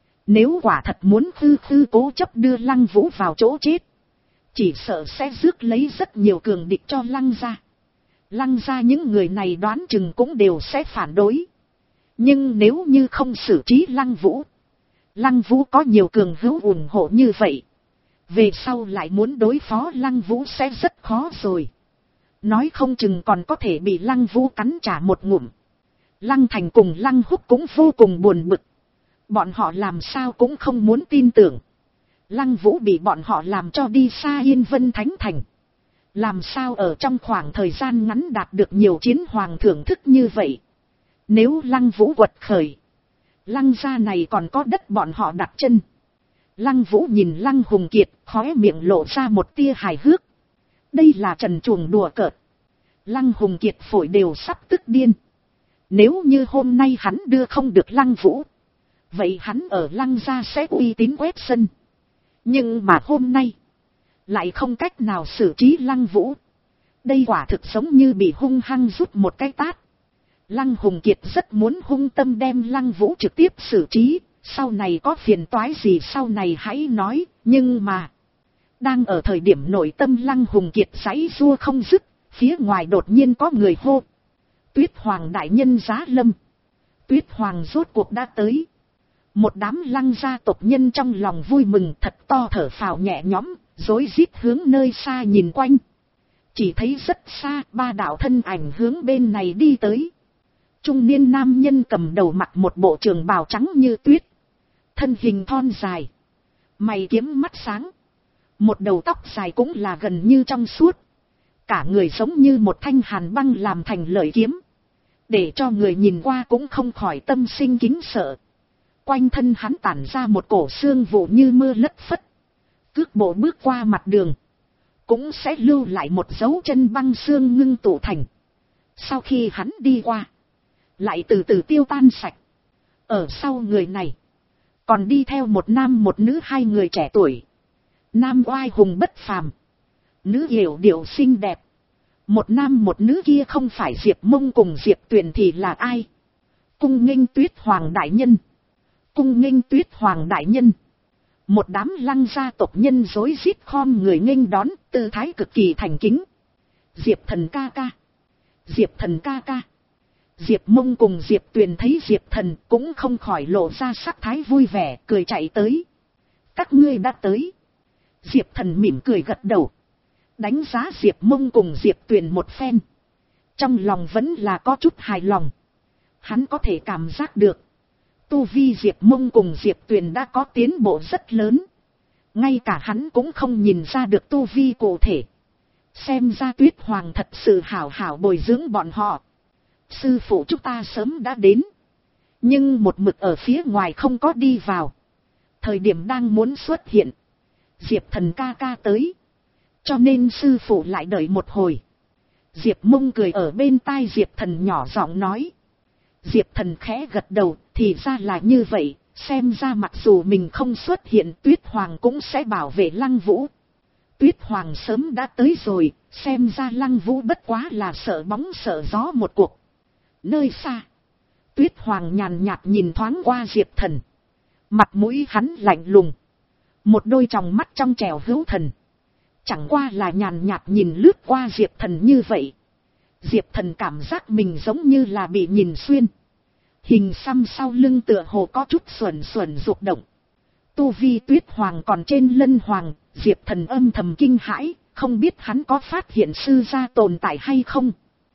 Nếu quả thật muốn khư khư cố chấp đưa Lăng Vũ vào chỗ chết, chỉ sợ sẽ rước lấy rất nhiều cường địch cho Lăng gia. Lăng gia những người này đoán chừng cũng đều sẽ phản đối. Nhưng nếu như không xử trí Lăng Vũ, Lăng Vũ có nhiều cường hữu ủng hộ như vậy, về sau lại muốn đối phó Lăng Vũ sẽ rất khó rồi. Nói không chừng còn có thể bị Lăng Vũ cắn trả một ngụm. Lăng Thành cùng Lăng Húc cũng vô cùng buồn bực. Bọn họ làm sao cũng không muốn tin tưởng. Lăng Vũ bị bọn họ làm cho đi xa Yên Vân Thánh Thành. Làm sao ở trong khoảng thời gian ngắn đạt được nhiều chiến hoàng thưởng thức như vậy. Nếu Lăng Vũ quật khởi, Lăng gia này còn có đất bọn họ đặt chân. Lăng Vũ nhìn Lăng Hùng Kiệt, khóe miệng lộ ra một tia hài hước. Đây là trần chuồng đùa cợt. Lăng Hùng Kiệt phổi đều sắp tức điên. Nếu như hôm nay hắn đưa không được Lăng Vũ, vậy hắn ở Lăng gia sẽ uy tín quét sân. Nhưng mà hôm nay, lại không cách nào xử trí Lăng Vũ. Đây quả thực giống như bị hung hăng rút một cái tát. Lăng Hùng Kiệt rất muốn hung tâm đem Lăng Vũ trực tiếp xử trí, sau này có phiền toái gì sau này hãy nói, nhưng mà... Đang ở thời điểm nội tâm Lăng Hùng Kiệt giãy giụa không dứt, phía ngoài đột nhiên có người hô. Tuyết Hoàng đại nhân giá lâm. Tuyết Hoàng rốt cuộc đã tới. Một đám Lăng gia tộc nhân trong lòng vui mừng thật to thở phào nhẹ nhõm, rối rít hướng nơi xa nhìn quanh. Chỉ thấy rất xa ba đạo thân ảnh hướng bên này đi tới. Trung niên nam nhân cầm đầu mặc một bộ trường bào trắng như tuyết. Thân hình thon dài. Mày kiếm mắt sáng. Một đầu tóc dài cũng là gần như trong suốt. Cả người giống như một thanh hàn băng làm thành lợi kiếm. Để cho người nhìn qua cũng không khỏi tâm sinh kính sợ. Quanh thân hắn tản ra một cổ xương vụ như mưa lất phất. Cước bộ bước qua mặt đường. Cũng sẽ lưu lại một dấu chân băng xương ngưng tụ thành. Sau khi hắn đi qua. Lại từ từ tiêu tan sạch. Ở sau người này. Còn đi theo một nam một nữ hai người trẻ tuổi. Nam oai hùng bất phàm. Nữ yểu điệu xinh đẹp. Một nam một nữ kia không phải Diệp Mông cùng Diệp Tuyền thì là ai? Cung nghênh Tuyết Hoàng đại nhân. Cung nghênh Tuyết Hoàng đại nhân. Một đám Lăng gia tộc nhân rối rít khom người nghênh đón, tư thái cực kỳ thành kính. Diệp thần ca ca. Diệp thần ca ca. Diệp Mông cùng Diệp Tuyền thấy Diệp thần cũng không khỏi lộ ra sắc thái vui vẻ, cười chạy tới. Các ngươi đã tới. Diệp thần mỉm cười gật đầu. Đánh giá Diệp Mông cùng Diệp Tuyền một phen. Trong lòng vẫn là có chút hài lòng. Hắn có thể cảm giác được. Tu vi Diệp Mông cùng Diệp Tuyền đã có tiến bộ rất lớn. Ngay cả hắn cũng không nhìn ra được tu vi cụ thể. Xem ra Tuyết Hoàng thật sự hảo hảo bồi dưỡng bọn họ. Sư phụ chúng ta sớm đã đến. Nhưng một mực ở phía ngoài không có đi vào. Thời điểm đang muốn xuất hiện. Diệp thần ca ca tới. Cho nên sư phụ lại đợi một hồi. Diệp Mông cười ở bên tai Diệp thần nhỏ giọng nói. Diệp thần khẽ gật đầu, thì ra là như vậy, xem ra mặc dù mình không xuất hiện Tuyết Hoàng cũng sẽ bảo vệ Lăng Vũ. Tuyết Hoàng sớm đã tới rồi, xem ra Lăng Vũ bất quá là sợ bóng sợ gió một cuộc. Nơi xa, Tuyết Hoàng nhàn nhạt nhìn thoáng qua Diệp thần. Mặt mũi hắn lạnh lùng. Một đôi tròng mắt trong trẻo hữu thần. Chẳng qua là nhàn nhạt nhìn lướt qua Diệp thần như vậy. Diệp thần cảm giác mình giống như là bị nhìn xuyên. Hình xăm sau lưng tựa hồ có chút xuẩn xuẩn rục động. Tu vi Tuyết Hoàng còn trên Lân Hoàng, Diệp thần âm thầm kinh hãi, không biết hắn có phát hiện sư gia tồn tại hay không.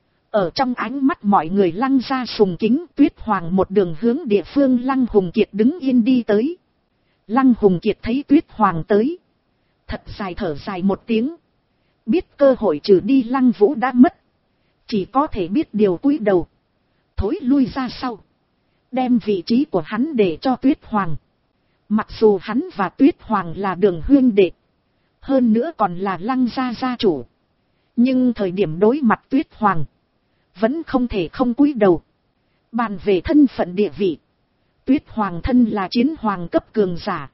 Ở trong ánh mắt mọi người Lăng gia sùng kính, Tuyết Hoàng một đường hướng địa phương Lăng Hùng Kiệt đứng yên đi tới. Lăng Hùng Kiệt thấy Tuyết Hoàng tới. Thật dài thở dài một tiếng. Biết cơ hội trừ đi Lăng Vũ đã mất. Chỉ có thể biết điều cúi đầu. Thối lui ra sau. Đem vị trí của hắn để cho Tuyết Hoàng. Mặc dù hắn và Tuyết Hoàng là đường huynh đệ. Hơn nữa còn là Lăng gia gia chủ. Nhưng thời điểm đối mặt Tuyết Hoàng. Vẫn không thể không cúi đầu. Bàn về thân phận địa vị. Tuyết Hoàng thân là chiến hoàng cấp cường giả.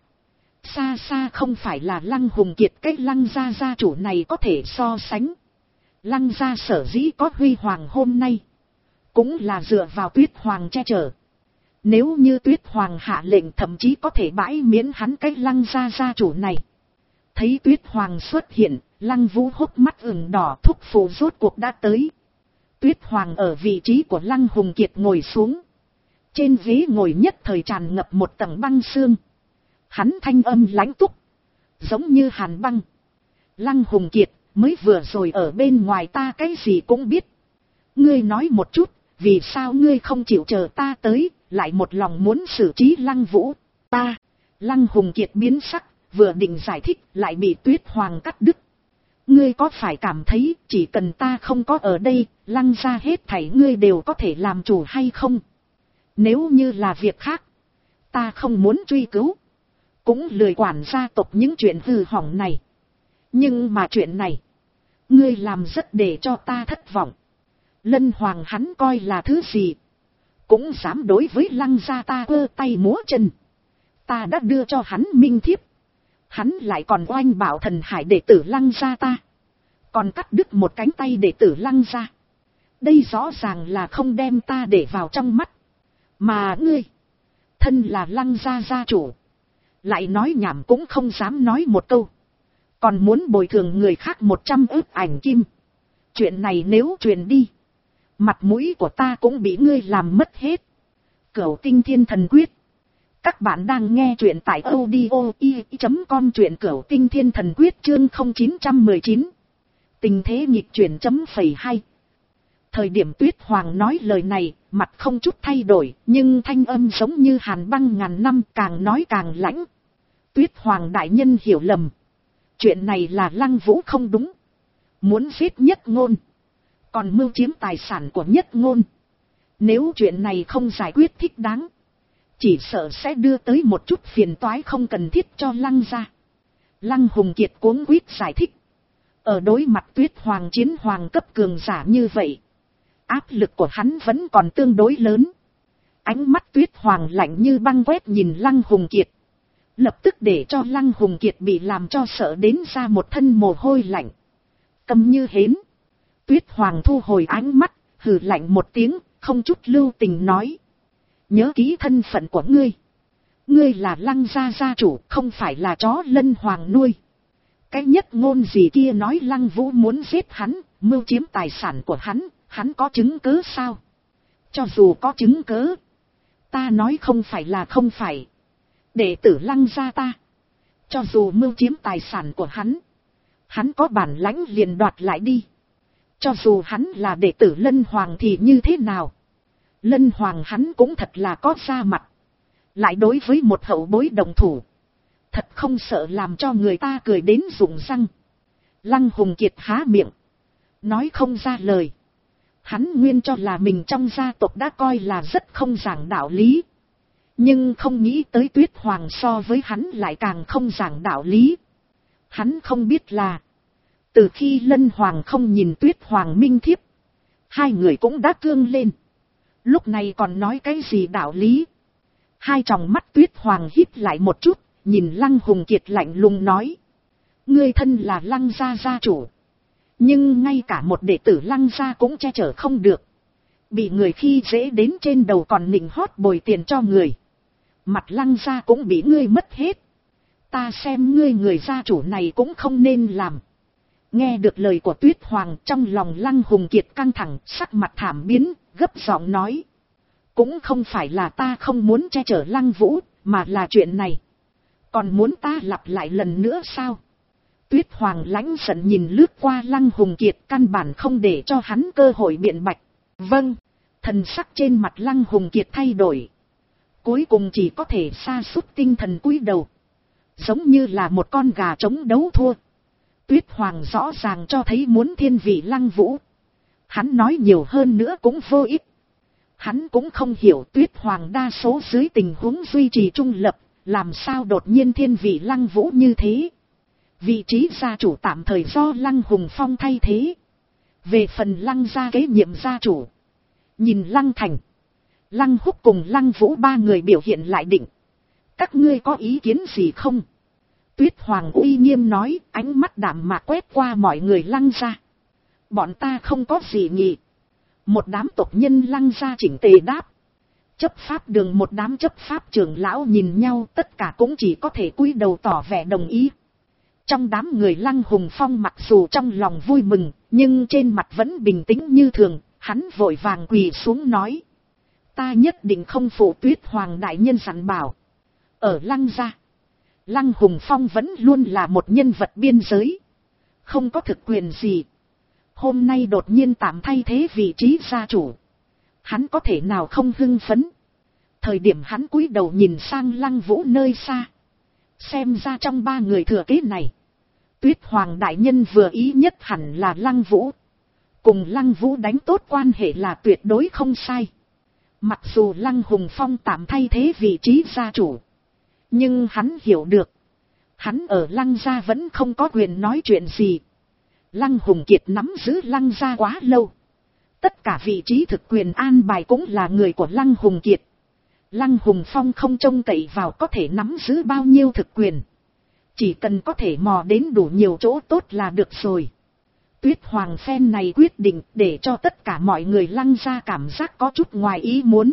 Xa xa không phải là Lăng Hùng Kiệt cái Lăng gia gia chủ này có thể so sánh. Lăng gia sở dĩ có huy hoàng hôm nay. Cũng là dựa vào Tuyết Hoàng che chở. Nếu như Tuyết Hoàng hạ lệnh thậm chí có thể bãi miễn hắn cái Lăng gia gia chủ này. Thấy Tuyết Hoàng xuất hiện, Lăng Vũ hốc mắt ửng đỏ, thúc phụ rốt cuộc đã tới. Tuyết Hoàng ở vị trí của Lăng Hùng Kiệt ngồi xuống. Trên ghế ngồi nhất thời tràn ngập một tầng băng sương. Hắn thanh âm lãnh túc. Giống như hàn băng. Lăng Hùng Kiệt, mới vừa rồi ở bên ngoài ta cái gì cũng biết. Ngươi nói một chút, vì sao ngươi không chịu chờ ta tới, lại một lòng muốn xử trí Lăng Vũ. Ta, Lăng Hùng Kiệt biến sắc, vừa định giải thích lại bị Tuyết Hoàng cắt đứt. Ngươi có phải cảm thấy chỉ cần ta không có ở đây, Lăng gia hết thảy ngươi đều có thể làm chủ hay không? Nếu như là việc khác, ta không muốn truy cứu. Cũng lười quản gia tộc những chuyện hư hỏng này. Nhưng mà chuyện này, ngươi làm rất để cho ta thất vọng. Lân Hoàng hắn coi là thứ gì? Cũng dám đối với Lăng gia ta ơ tay múa chân. Ta đã đưa cho hắn minh thiếp. Hắn lại còn oanh bảo thần hải đệ tử Lăng gia ta. Còn cắt đứt một cánh tay đệ tử Lăng gia. Đây rõ ràng là không đem ta để vào trong mắt. Mà ngươi, thân là Lăng gia gia chủ, lại nói nhảm cũng không dám nói một câu. Còn muốn bồi thường người khác một trăm ức ảnh kim. Chuyện này nếu truyền đi, mặt mũi của ta cũng bị ngươi làm mất hết. Cửu Tinh Thiên Thần Quyết. Các bạn đang nghe truyện tại audio i chấm com, truyện Cửu Tinh Thiên Thần Quyết chương không chín một chín. Tình thế nghịch chuyển chấm phẩy hai. Thời điểm Tuyết Hoàng nói lời này, mặt không chút thay đổi, nhưng thanh âm giống như hàn băng ngàn năm, càng nói càng lãnh. Tuyết Hoàng đại nhân hiểu lầm. Chuyện này là Lăng Vũ không đúng. Muốn giết Nhất Ngôn, còn mưu chiếm tài sản của Nhất Ngôn. Nếu chuyện này không giải quyết thích đáng, chỉ sợ sẽ đưa tới một chút phiền toái không cần thiết cho Lăng gia. Lăng Hùng Kiệt cuống quýt giải thích. Ở đối mặt Tuyết Hoàng chiến hoàng cấp cường giả như vậy, áp lực của hắn vẫn còn tương đối lớn. Ánh mắt Tuyết Hoàng lạnh như băng quét nhìn Lăng Hùng Kiệt, lập tức để cho Lăng Hùng Kiệt bị làm cho sợ đến ra một thân mồ hôi lạnh. Câm như hến. Tuyết Hoàng thu hồi ánh mắt, hừ lạnh một tiếng, không chút lưu tình nói. Nhớ kỹ thân phận của ngươi. Ngươi là Lăng gia gia chủ, không phải là chó Lân Hoàng nuôi. Cái Nhất Ngôn gì kia nói Lăng Vũ muốn giết hắn, mưu chiếm tài sản của hắn, hắn có chứng cứ sao? Cho dù có chứng cứ, ta nói không phải là không phải. Đệ tử Lăng gia ta, cho dù mưu chiếm tài sản của hắn, hắn có bản lãnh liền đoạt lại đi. Cho dù hắn là đệ tử Lân Hoàng thì như thế nào? Lân Hoàng hắn cũng thật là có da mặt. Lại đối với một hậu bối đồng thủ, thật không sợ làm cho người ta cười đến rụng răng. Lăng Hùng Kiệt há miệng, nói không ra lời. Hắn nguyên cho là mình trong gia tộc đã coi là rất không giảng đạo lý. Nhưng không nghĩ tới Tuyết Hoàng so với hắn lại càng không giảng đạo lý. Hắn không biết là, từ khi Lân Hoàng không nhìn Tuyết Hoàng minh thiếp, hai người cũng đã cương lên. Lúc này còn nói cái gì đạo lý? Hai tròng mắt Tuyết Hoàng híp lại một chút, nhìn Lăng Hùng Kiệt lạnh lùng nói. Ngươi thân là Lăng gia gia chủ, nhưng ngay cả một đệ tử Lăng gia cũng che chở không được. Bị người khi dễ đến trên đầu còn nịnh hót bồi tiền cho người. Mặt Lăng gia cũng bị ngươi mất hết. Ta xem ngươi người gia chủ này cũng không nên làm. Nghe được lời của Tuyết Hoàng, trong lòng Lăng Hùng Kiệt căng thẳng, sắc mặt thảm biến, gấp giọng nói. Cũng không phải là ta không muốn che chở Lăng Vũ, mà là chuyện này. Còn muốn ta lặp lại lần nữa sao? Tuyết Hoàng lãnh giận nhìn lướt qua Lăng Hùng Kiệt, căn bản không để cho hắn cơ hội biện bạch. Vâng, thần sắc trên mặt Lăng Hùng Kiệt thay đổi. Cuối cùng chỉ có thể sa sút tinh thần cúi đầu. Giống như là một con gà trống đấu thua. Tuyết Hoàng rõ ràng cho thấy muốn thiên vị Lăng Vũ. Hắn nói nhiều hơn nữa cũng vô ích. Hắn cũng không hiểu Tuyết Hoàng đa số dưới tình huống duy trì trung lập, làm sao đột nhiên thiên vị Lăng Vũ như thế. Vị trí gia chủ tạm thời do Lăng Hùng Phong thay thế. Về phần Lăng gia kế nhiệm gia chủ, nhìn Lăng Thành, Lăng Húc cùng Lăng Vũ ba người biểu hiện lại định. Các ngươi có ý kiến gì không? Tuyết Hoàng uy nghiêm nói, ánh mắt đạm mạc quét qua mọi người Lăng gia. Bọn ta không có gì nhỉ. Một đám tộc nhân Lăng gia chỉnh tề đáp. Chấp pháp đường một đám chấp pháp trưởng lão nhìn nhau, tất cả cũng chỉ có thể cúi đầu tỏ vẻ đồng ý. Trong đám người Lăng Hùng Phong mặc dù trong lòng vui mừng, nhưng trên mặt vẫn bình tĩnh như thường, hắn vội vàng quỳ xuống nói. Ta nhất định không phụ Tuyết Hoàng đại nhân dặn bảo. Ở Lăng gia, Lăng Hùng Phong vẫn luôn là một nhân vật biên giới, không có thực quyền gì. Hôm nay đột nhiên tạm thay thế vị trí gia chủ, hắn có thể nào không hưng phấn. Thời điểm hắn cúi đầu nhìn sang Lăng Vũ nơi xa, xem ra trong ba người thừa kế này, Tuyết Hoàng đại nhân vừa ý nhất hẳn là Lăng Vũ. Cùng Lăng Vũ đánh tốt quan hệ là tuyệt đối không sai. Mặc dù Lăng Hùng Phong tạm thay thế vị trí gia chủ, nhưng hắn hiểu được, hắn ở Lăng gia vẫn không có quyền nói chuyện gì. Lăng Hùng Kiệt nắm giữ Lăng gia quá lâu, tất cả vị trí thực quyền an bài cũng là người của Lăng Hùng Kiệt. Lăng Hùng Phong không trông cậy vào có thể nắm giữ bao nhiêu thực quyền, Chỉ cần có thể mò đến đủ nhiều chỗ tốt là được rồi. Tuyết Hoàng phen này quyết định để cho tất cả mọi người Lăng gia cảm giác có chút ngoài ý muốn.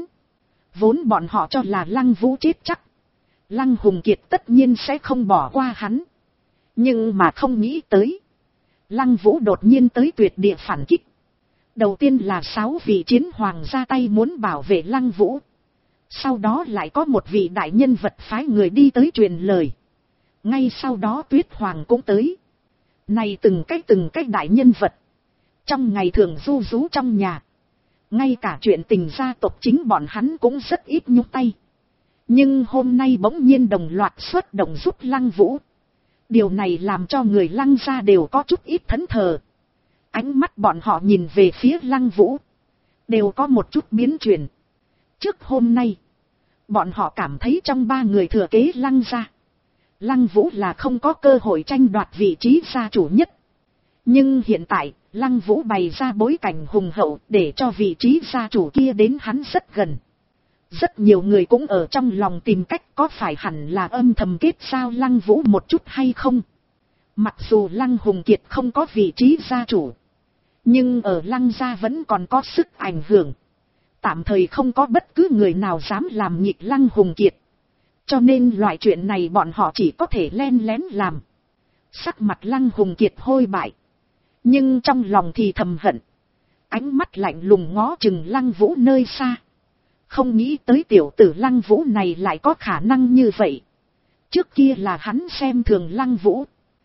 Vốn bọn họ cho là Lăng Vũ chết chắc. Lăng Hùng Kiệt tất nhiên sẽ không bỏ qua hắn. Nhưng mà không nghĩ tới. Lăng Vũ đột nhiên tới tuyệt địa phản kích. Đầu tiên là sáu vị chiến hoàng ra tay muốn bảo vệ Lăng Vũ. Sau đó lại có một vị đại nhân vật phái người đi tới truyền lời. Ngay sau đó Tuyết Hoàng cũng tới. Này từng cách từng cách đại nhân vật. Trong ngày thường du rú trong nhà. Ngay cả chuyện tình gia tộc chính bọn hắn cũng rất ít nhúc tay. Nhưng hôm nay bỗng nhiên đồng loạt xuất động giúp Lăng Vũ. Điều này làm cho người Lăng gia đều có chút ít thẫn thờ. Ánh mắt bọn họ nhìn về phía Lăng Vũ. Đều có một chút biến chuyển. Trước hôm nay. Bọn họ cảm thấy trong ba người thừa kế Lăng gia. Lăng Vũ là không có cơ hội tranh đoạt vị trí gia chủ nhất. Nhưng hiện tại, Lăng Vũ bày ra bối cảnh hùng hậu để cho vị trí gia chủ kia đến hắn rất gần. Rất nhiều người cũng ở trong lòng tìm cách có phải hẳn là âm thầm kết giao Lăng Vũ một chút hay không. Mặc dù Lăng Hùng Kiệt không có vị trí gia chủ. Nhưng ở Lăng gia vẫn còn có sức ảnh hưởng. Tạm thời không có bất cứ người nào dám làm nhịp Lăng Hùng Kiệt. Cho nên loại chuyện này bọn họ chỉ có thể len lén làm. Sắc mặt Lăng Hùng Kiệt hôi bại. Nhưng trong lòng thì thầm hận. Ánh mắt lạnh lùng ngó chừng Lăng Vũ nơi xa. Không nghĩ tới tiểu tử Lăng Vũ này lại có khả năng như vậy. Trước kia là hắn xem thường Lăng Vũ.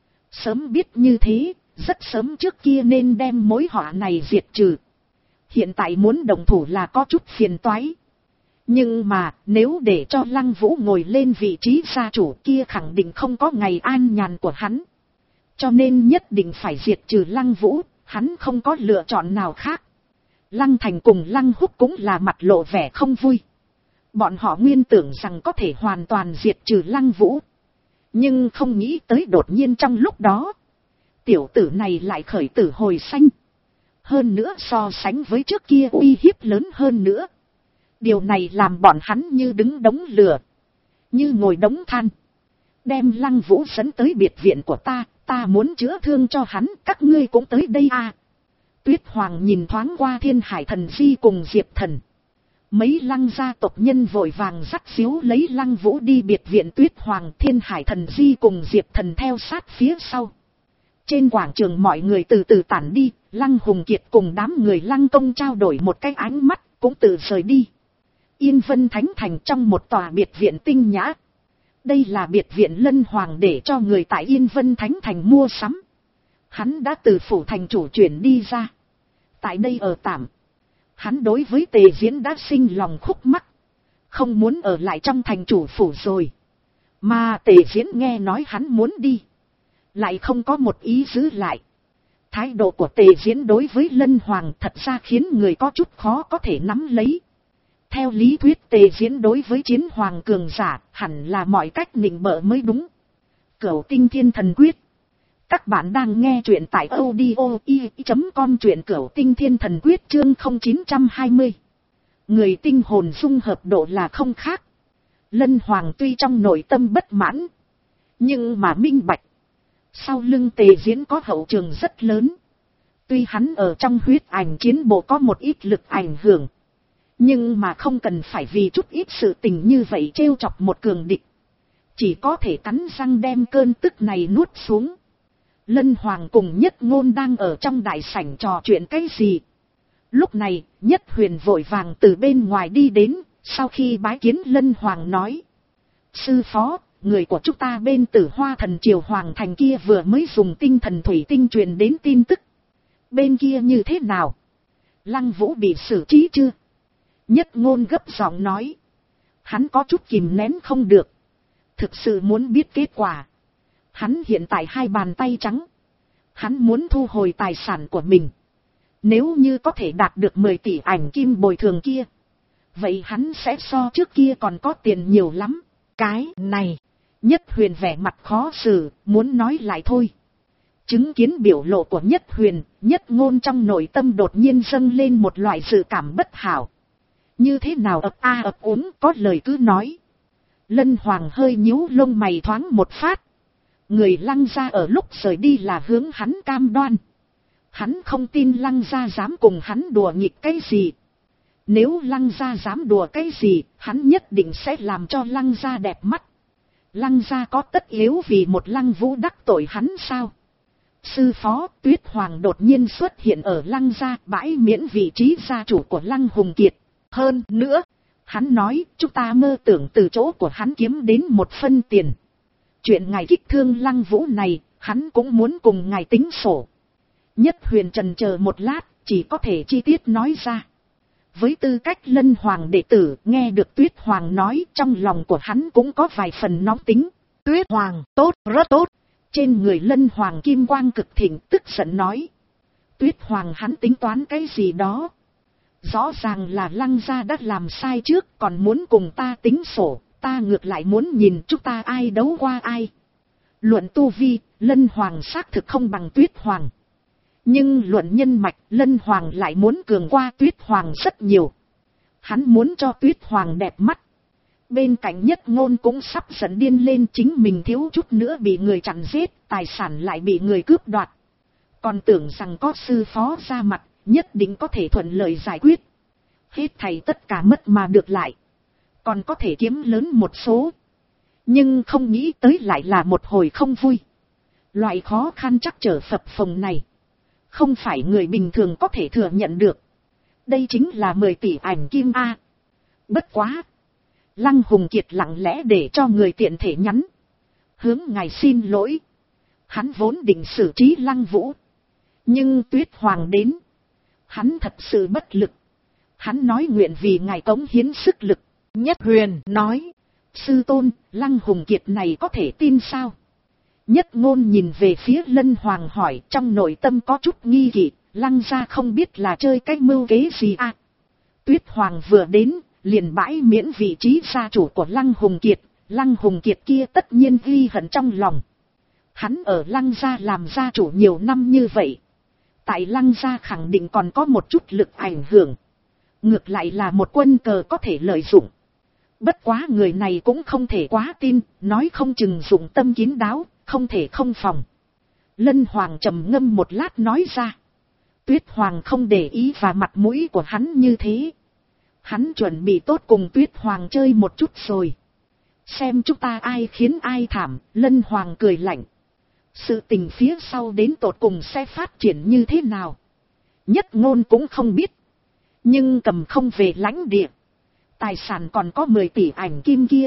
Sớm biết như thế, rất sớm trước kia nên đem mối họa này diệt trừ. Hiện tại muốn động thủ là có chút phiền toái. Nhưng mà nếu để cho Lăng Vũ ngồi lên vị trí gia chủ kia khẳng định không có ngày an nhàn của hắn. Cho nên nhất định phải diệt trừ Lăng Vũ, hắn không có lựa chọn nào khác. Lăng Thành cùng Lăng Húc cũng là mặt lộ vẻ không vui. Bọn họ nguyên tưởng rằng có thể hoàn toàn diệt trừ Lăng Vũ. Nhưng không nghĩ tới đột nhiên trong lúc đó. Tiểu tử này lại khởi tử hồi sanh. Hơn nữa so sánh với trước kia uy hiếp lớn hơn nữa. Điều này làm bọn hắn như đứng đống lửa. Như ngồi đống than. Đem Lăng Vũ dẫn tới biệt viện của ta. Ta muốn chữa thương cho hắn. Các ngươi cũng tới đây à. Tuyết Hoàng nhìn thoáng qua Thiên Hải Thần Di cùng Diệp Thần. Mấy Lăng gia tộc nhân vội vàng dắt xíu lấy Lăng Vũ đi biệt viện. Tuyết Hoàng, Thiên Hải Thần Di cùng Diệp Thần theo sát phía sau. Trên quảng trường mọi người từ từ tản đi. Lăng Hùng Kiệt cùng đám người Lăng Công trao đổi một cái ánh mắt. Cũng từ rời đi. Yên Vân Thánh Thành trong một tòa biệt viện tinh nhã. Đây là biệt viện Lân Hoàng để cho người tại Yên Vân Thánh Thành mua sắm. Hắn đã từ phủ thành chủ chuyển đi ra. Tại đây ở tạm. Hắn đối với Tề Diễn đã sinh lòng khúc mắc. Không muốn ở lại trong thành chủ phủ rồi. Mà Tề Diễn nghe nói hắn muốn đi. Lại không có một ý giữ lại. Thái độ của Tề Diễn đối với Lân Hoàng thật ra khiến người có chút khó có thể nắm lấy. Theo lý thuyết Tề Diễn đối với chiến hoàng cường giả hẳn là mọi cách nịnh bợ mới đúng. Cửu Tinh Thiên Thần Quyết. Các bạn đang nghe truyện tại audio i chấm com, truyện Cửu Tinh Thiên Thần Quyết chương không chín hai không. Người tinh hồn dung hợp độ là không khác. Lân Hoàng tuy trong nội tâm bất mãn. Nhưng mà minh bạch. Sau lưng Tề Diễn có hậu trường rất lớn. Tuy hắn ở trong huyết ảnh chiến bộ có một ít lực ảnh hưởng. Nhưng mà không cần phải vì chút ít sự tình như vậy trêu chọc một cường địch. Chỉ có thể cắn răng đem cơn tức này nuốt xuống. Lân Hoàng cùng Nhất Ngôn đang ở trong đại sảnh trò chuyện cái gì. Lúc này, Nhất Huyền vội vàng từ bên ngoài đi đến, sau khi bái kiến Lân Hoàng nói. Sư phó, người của chúng ta bên Tử Hoa Thần Triều Hoàng Thành kia vừa mới dùng tinh thần thủy tinh truyền đến tin tức. Bên kia như thế nào? Lăng Vũ bị xử trí chưa? Nhất Ngôn gấp giọng nói. Hắn có chút kìm nén không được. Thực sự muốn biết kết quả. Hắn hiện tại hai bàn tay trắng. Hắn muốn thu hồi tài sản của mình. Nếu như có thể đạt được mười tỷ ảnh kim bồi thường kia. Vậy hắn sẽ so trước kia còn có tiền nhiều lắm. Cái này. Nhất Huyền vẻ mặt khó xử. Muốn nói lại thôi. Chứng kiến biểu lộ của Nhất Huyền. Nhất Ngôn trong nội tâm đột nhiên dâng lên một loại dự cảm bất hảo. Như thế nào ập a ập úng có lời cứ nói. Lân Hoàng hơi nhíu lông mày thoáng một phát. Người Lăng gia ở lúc rời đi là hướng hắn cam đoan. Hắn không tin Lăng gia dám cùng hắn đùa nghịch cái gì. Nếu Lăng gia dám đùa cái gì, hắn nhất định sẽ làm cho Lăng gia đẹp mắt. Lăng gia có tất yếu vì một Lăng Vũ đắc tội hắn sao? Sư phó, Tuyết Hoàng đột nhiên xuất hiện ở Lăng gia, bãi miễn vị trí gia chủ của Lăng Hùng Kiệt. Hơn nữa, hắn nói chúng ta mơ tưởng từ chỗ của hắn kiếm đến một phân tiền. Chuyện ngài kích thương Lăng Vũ này, hắn cũng muốn cùng ngài tính sổ. Nhất Huyền trần chờ một lát, chỉ có thể chi tiết nói ra. Với tư cách Lân Hoàng đệ tử, nghe được Tuyết Hoàng nói, trong lòng của hắn cũng có vài phần nóng tính. Tuyết Hoàng, tốt, rất tốt. Trên người Lân Hoàng kim quang cực thịnh, tức giận nói. Tuyết Hoàng hắn tính toán cái gì đó? Rõ ràng là Lăng gia đã làm sai trước, còn muốn cùng ta tính sổ, ta ngược lại muốn nhìn chúng ta ai đấu qua ai. Luận tu vi, Lân Hoàng xác thực không bằng Tuyết Hoàng. Nhưng luận nhân mạch, Lân Hoàng lại muốn cường qua Tuyết Hoàng rất nhiều. Hắn muốn cho Tuyết Hoàng đẹp mắt. Bên cạnh Nhất Ngôn cũng sắp giận điên lên, chính mình thiếu chút nữa bị người chặn giết, tài sản lại bị người cướp đoạt. Còn tưởng rằng có sư phó ra mặt, nhất định có thể thuận lợi giải quyết. Hết thảy tất cả mất mà được lại. Còn có thể kiếm lớn một số. Nhưng không nghĩ tới lại là một hồi không vui. Loại khó khăn chắc trở phập phồng này, không phải người bình thường có thể thừa nhận được. Đây chính là mười tỷ ảnh kim A. Bất quá. Lăng Hùng Kiệt lặng lẽ để cho người tiện thể nhắn. Hướng ngài xin lỗi. Hắn vốn định xử trí Lăng Vũ. Nhưng Tuyết Hoàng đến. Hắn thật sự bất lực. Hắn nói nguyện vì ngài cống hiến sức lực. Nhất Huyền nói. Sư tôn, Lăng Hùng Kiệt này có thể tin sao? Nhất Ngôn nhìn về phía Lân Hoàng hỏi, trong nội tâm có chút nghi kỵ. Lăng gia không biết là chơi cái mưu kế gì à? Tuyết Hoàng vừa đến, liền bãi miễn vị trí gia chủ của Lăng Hùng Kiệt. Lăng Hùng Kiệt kia tất nhiên ghi hận trong lòng. Hắn ở Lăng gia làm gia chủ nhiều năm như vậy. Tại Lăng gia khẳng định còn có một chút lực ảnh hưởng. Ngược lại là một quân cờ có thể lợi dụng. Bất quá người này cũng không thể quá tin, nói không chừng dụng tâm kín đáo, không thể không phòng. Lân Hoàng trầm ngâm một lát nói ra. Tuyết Hoàng không để ý và mặt mũi của hắn như thế. Hắn chuẩn bị tốt cùng Tuyết Hoàng chơi một chút rồi. Xem chúng ta ai khiến ai thảm. Lân Hoàng cười lạnh. Sự tình phía sau đến tột cùng sẽ phát triển như thế nào? Nhất Ngôn cũng không biết. Nhưng cầm không về lãnh địa. Tài sản còn có mười tỷ ảnh kim kia.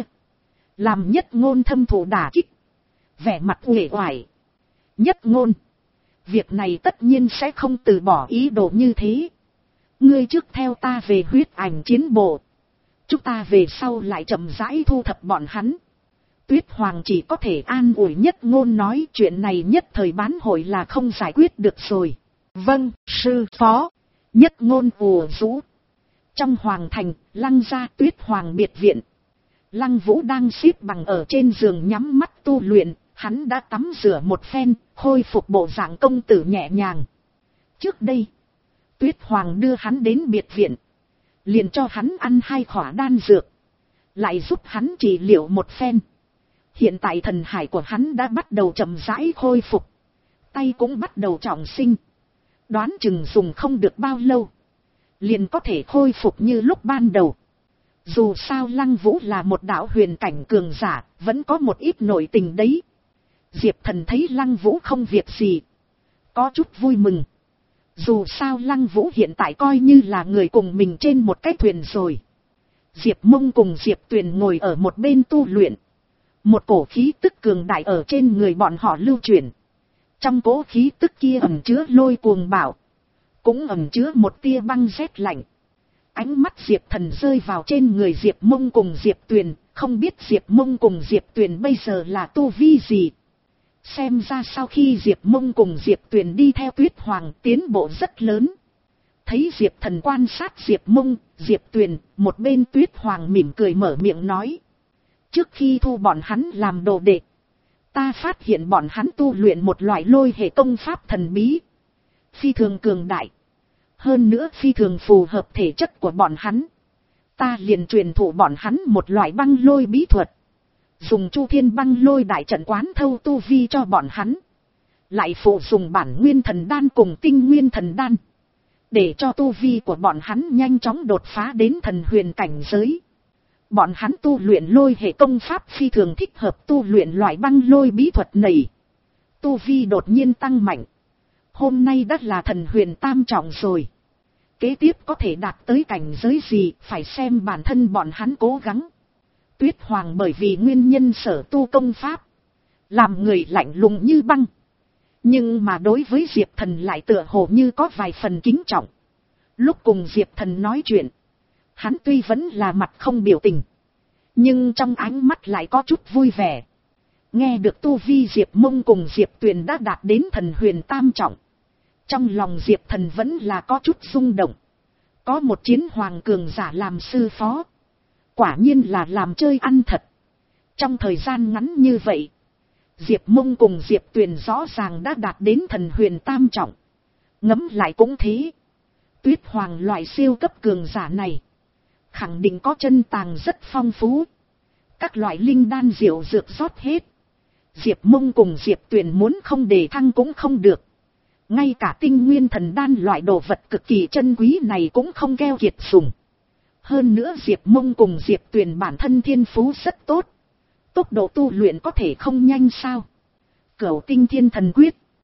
Làm Nhất Ngôn thâm thụ đả kích. Vẻ mặt uể oải. Nhất Ngôn. Việc này tất nhiên sẽ không từ bỏ ý đồ như thế. Ngươi trước theo ta về huyết ảnh chiến bộ. Chúng ta về sau lại chậm rãi thu thập bọn hắn. Tuyết Hoàng chỉ có thể an ủi Nhất Ngôn nói chuyện này nhất thời bán hội là không giải quyết được rồi. Vâng, sư phó. Nhất Ngôn ùa rũ. Trong hoàng thành, Lăng gia Tuyết Hoàng biệt viện. Lăng Vũ đang xếp bằng ở trên giường nhắm mắt tu luyện. Hắn đã tắm rửa một phen, khôi phục bộ dạng công tử nhẹ nhàng. Trước đây, Tuyết Hoàng đưa hắn đến biệt viện. Liền cho hắn ăn hai khỏa đan dược. Lại giúp hắn trị liệu một phen. Hiện tại thần hải của hắn đã bắt đầu chậm rãi khôi phục. Tay cũng bắt đầu trọng sinh. Đoán chừng dùng không được bao lâu. Liền có thể khôi phục như lúc ban đầu. Dù sao Lăng Vũ là một đạo huyền cảnh cường giả, vẫn có một ít nội tình đấy. Diệp Thần thấy Lăng Vũ không việc gì. Có chút vui mừng. Dù sao Lăng Vũ hiện tại coi như là người cùng mình trên một cái thuyền rồi. Diệp Mông cùng Diệp Tuyền ngồi ở một bên tu luyện. Một cổ khí tức cường đại ở trên người bọn họ lưu chuyển. Trong cỗ khí tức kia ẩn chứa lôi cuồng bạo. Cũng ẩn chứa một tia băng rét lạnh. Ánh mắt Diệp Thần rơi vào trên người Diệp Mông cùng Diệp Tuyền. Không biết Diệp Mông cùng Diệp Tuyền bây giờ là tu vi gì. Xem ra sau khi Diệp Mông cùng Diệp Tuyền đi theo Tuyết Hoàng tiến bộ rất lớn. Thấy Diệp Thần quan sát Diệp Mông, Diệp Tuyền, một bên Tuyết Hoàng mỉm cười mở miệng nói. Trước khi thu bọn hắn làm đồ đệ, ta phát hiện bọn hắn tu luyện một loại lôi hệ công pháp thần bí. Phi thường cường đại. Hơn nữa phi thường phù hợp thể chất của bọn hắn. Ta liền truyền thụ bọn hắn một loại băng lôi bí thuật. Dùng Chu Thiên Băng Lôi đại trận quán thâu tu vi cho bọn hắn. Lại phụ dùng bản nguyên thần đan cùng tinh nguyên thần đan. Để cho tu vi của bọn hắn nhanh chóng đột phá đến thần huyền cảnh giới. Bọn hắn tu luyện lôi hệ công pháp phi thường thích hợp tu luyện loại băng lôi bí thuật này. Tu vi đột nhiên tăng mạnh. Hôm nay đã là thần huyền tam trọng rồi. Kế tiếp có thể đạt tới cảnh giới gì phải xem bản thân bọn hắn cố gắng. Tuyết Hoàng bởi vì nguyên nhân sở tu công pháp. Làm người lạnh lùng như băng. Nhưng mà đối với Diệp Thần lại tựa hồ như có vài phần kính trọng. Lúc cùng Diệp Thần nói chuyện. Hắn tuy vẫn là mặt không biểu tình. Nhưng trong ánh mắt lại có chút vui vẻ. Nghe được tu vi Diệp Mông cùng Diệp Tuyền đã đạt đến thần huyền tam trọng. Trong lòng Diệp Thần vẫn là có chút rung động. Có một chiến hoàng cường giả làm sư phó. Quả nhiên là làm chơi ăn thật. Trong thời gian ngắn như vậy. Diệp Mông cùng Diệp Tuyền rõ ràng đã đạt đến thần huyền tam trọng. Ngẫm lại cũng thế. Tuyết Hoàng loại siêu cấp cường giả này. Khẳng định có chân tàng rất phong phú. Các loại linh đan diệu dược rót hết. Diệp Mông cùng Diệp Tuyền muốn không đề thăng cũng không được. Ngay cả tinh nguyên thần đan loại đồ vật cực kỳ chân quý này cũng không keo kiệt dùng. Hơn nữa Diệp Mông cùng Diệp Tuyền bản thân thiên phú rất tốt. Tốc độ tu luyện có thể không nhanh sao. Cửu tinh thiên thần quyết.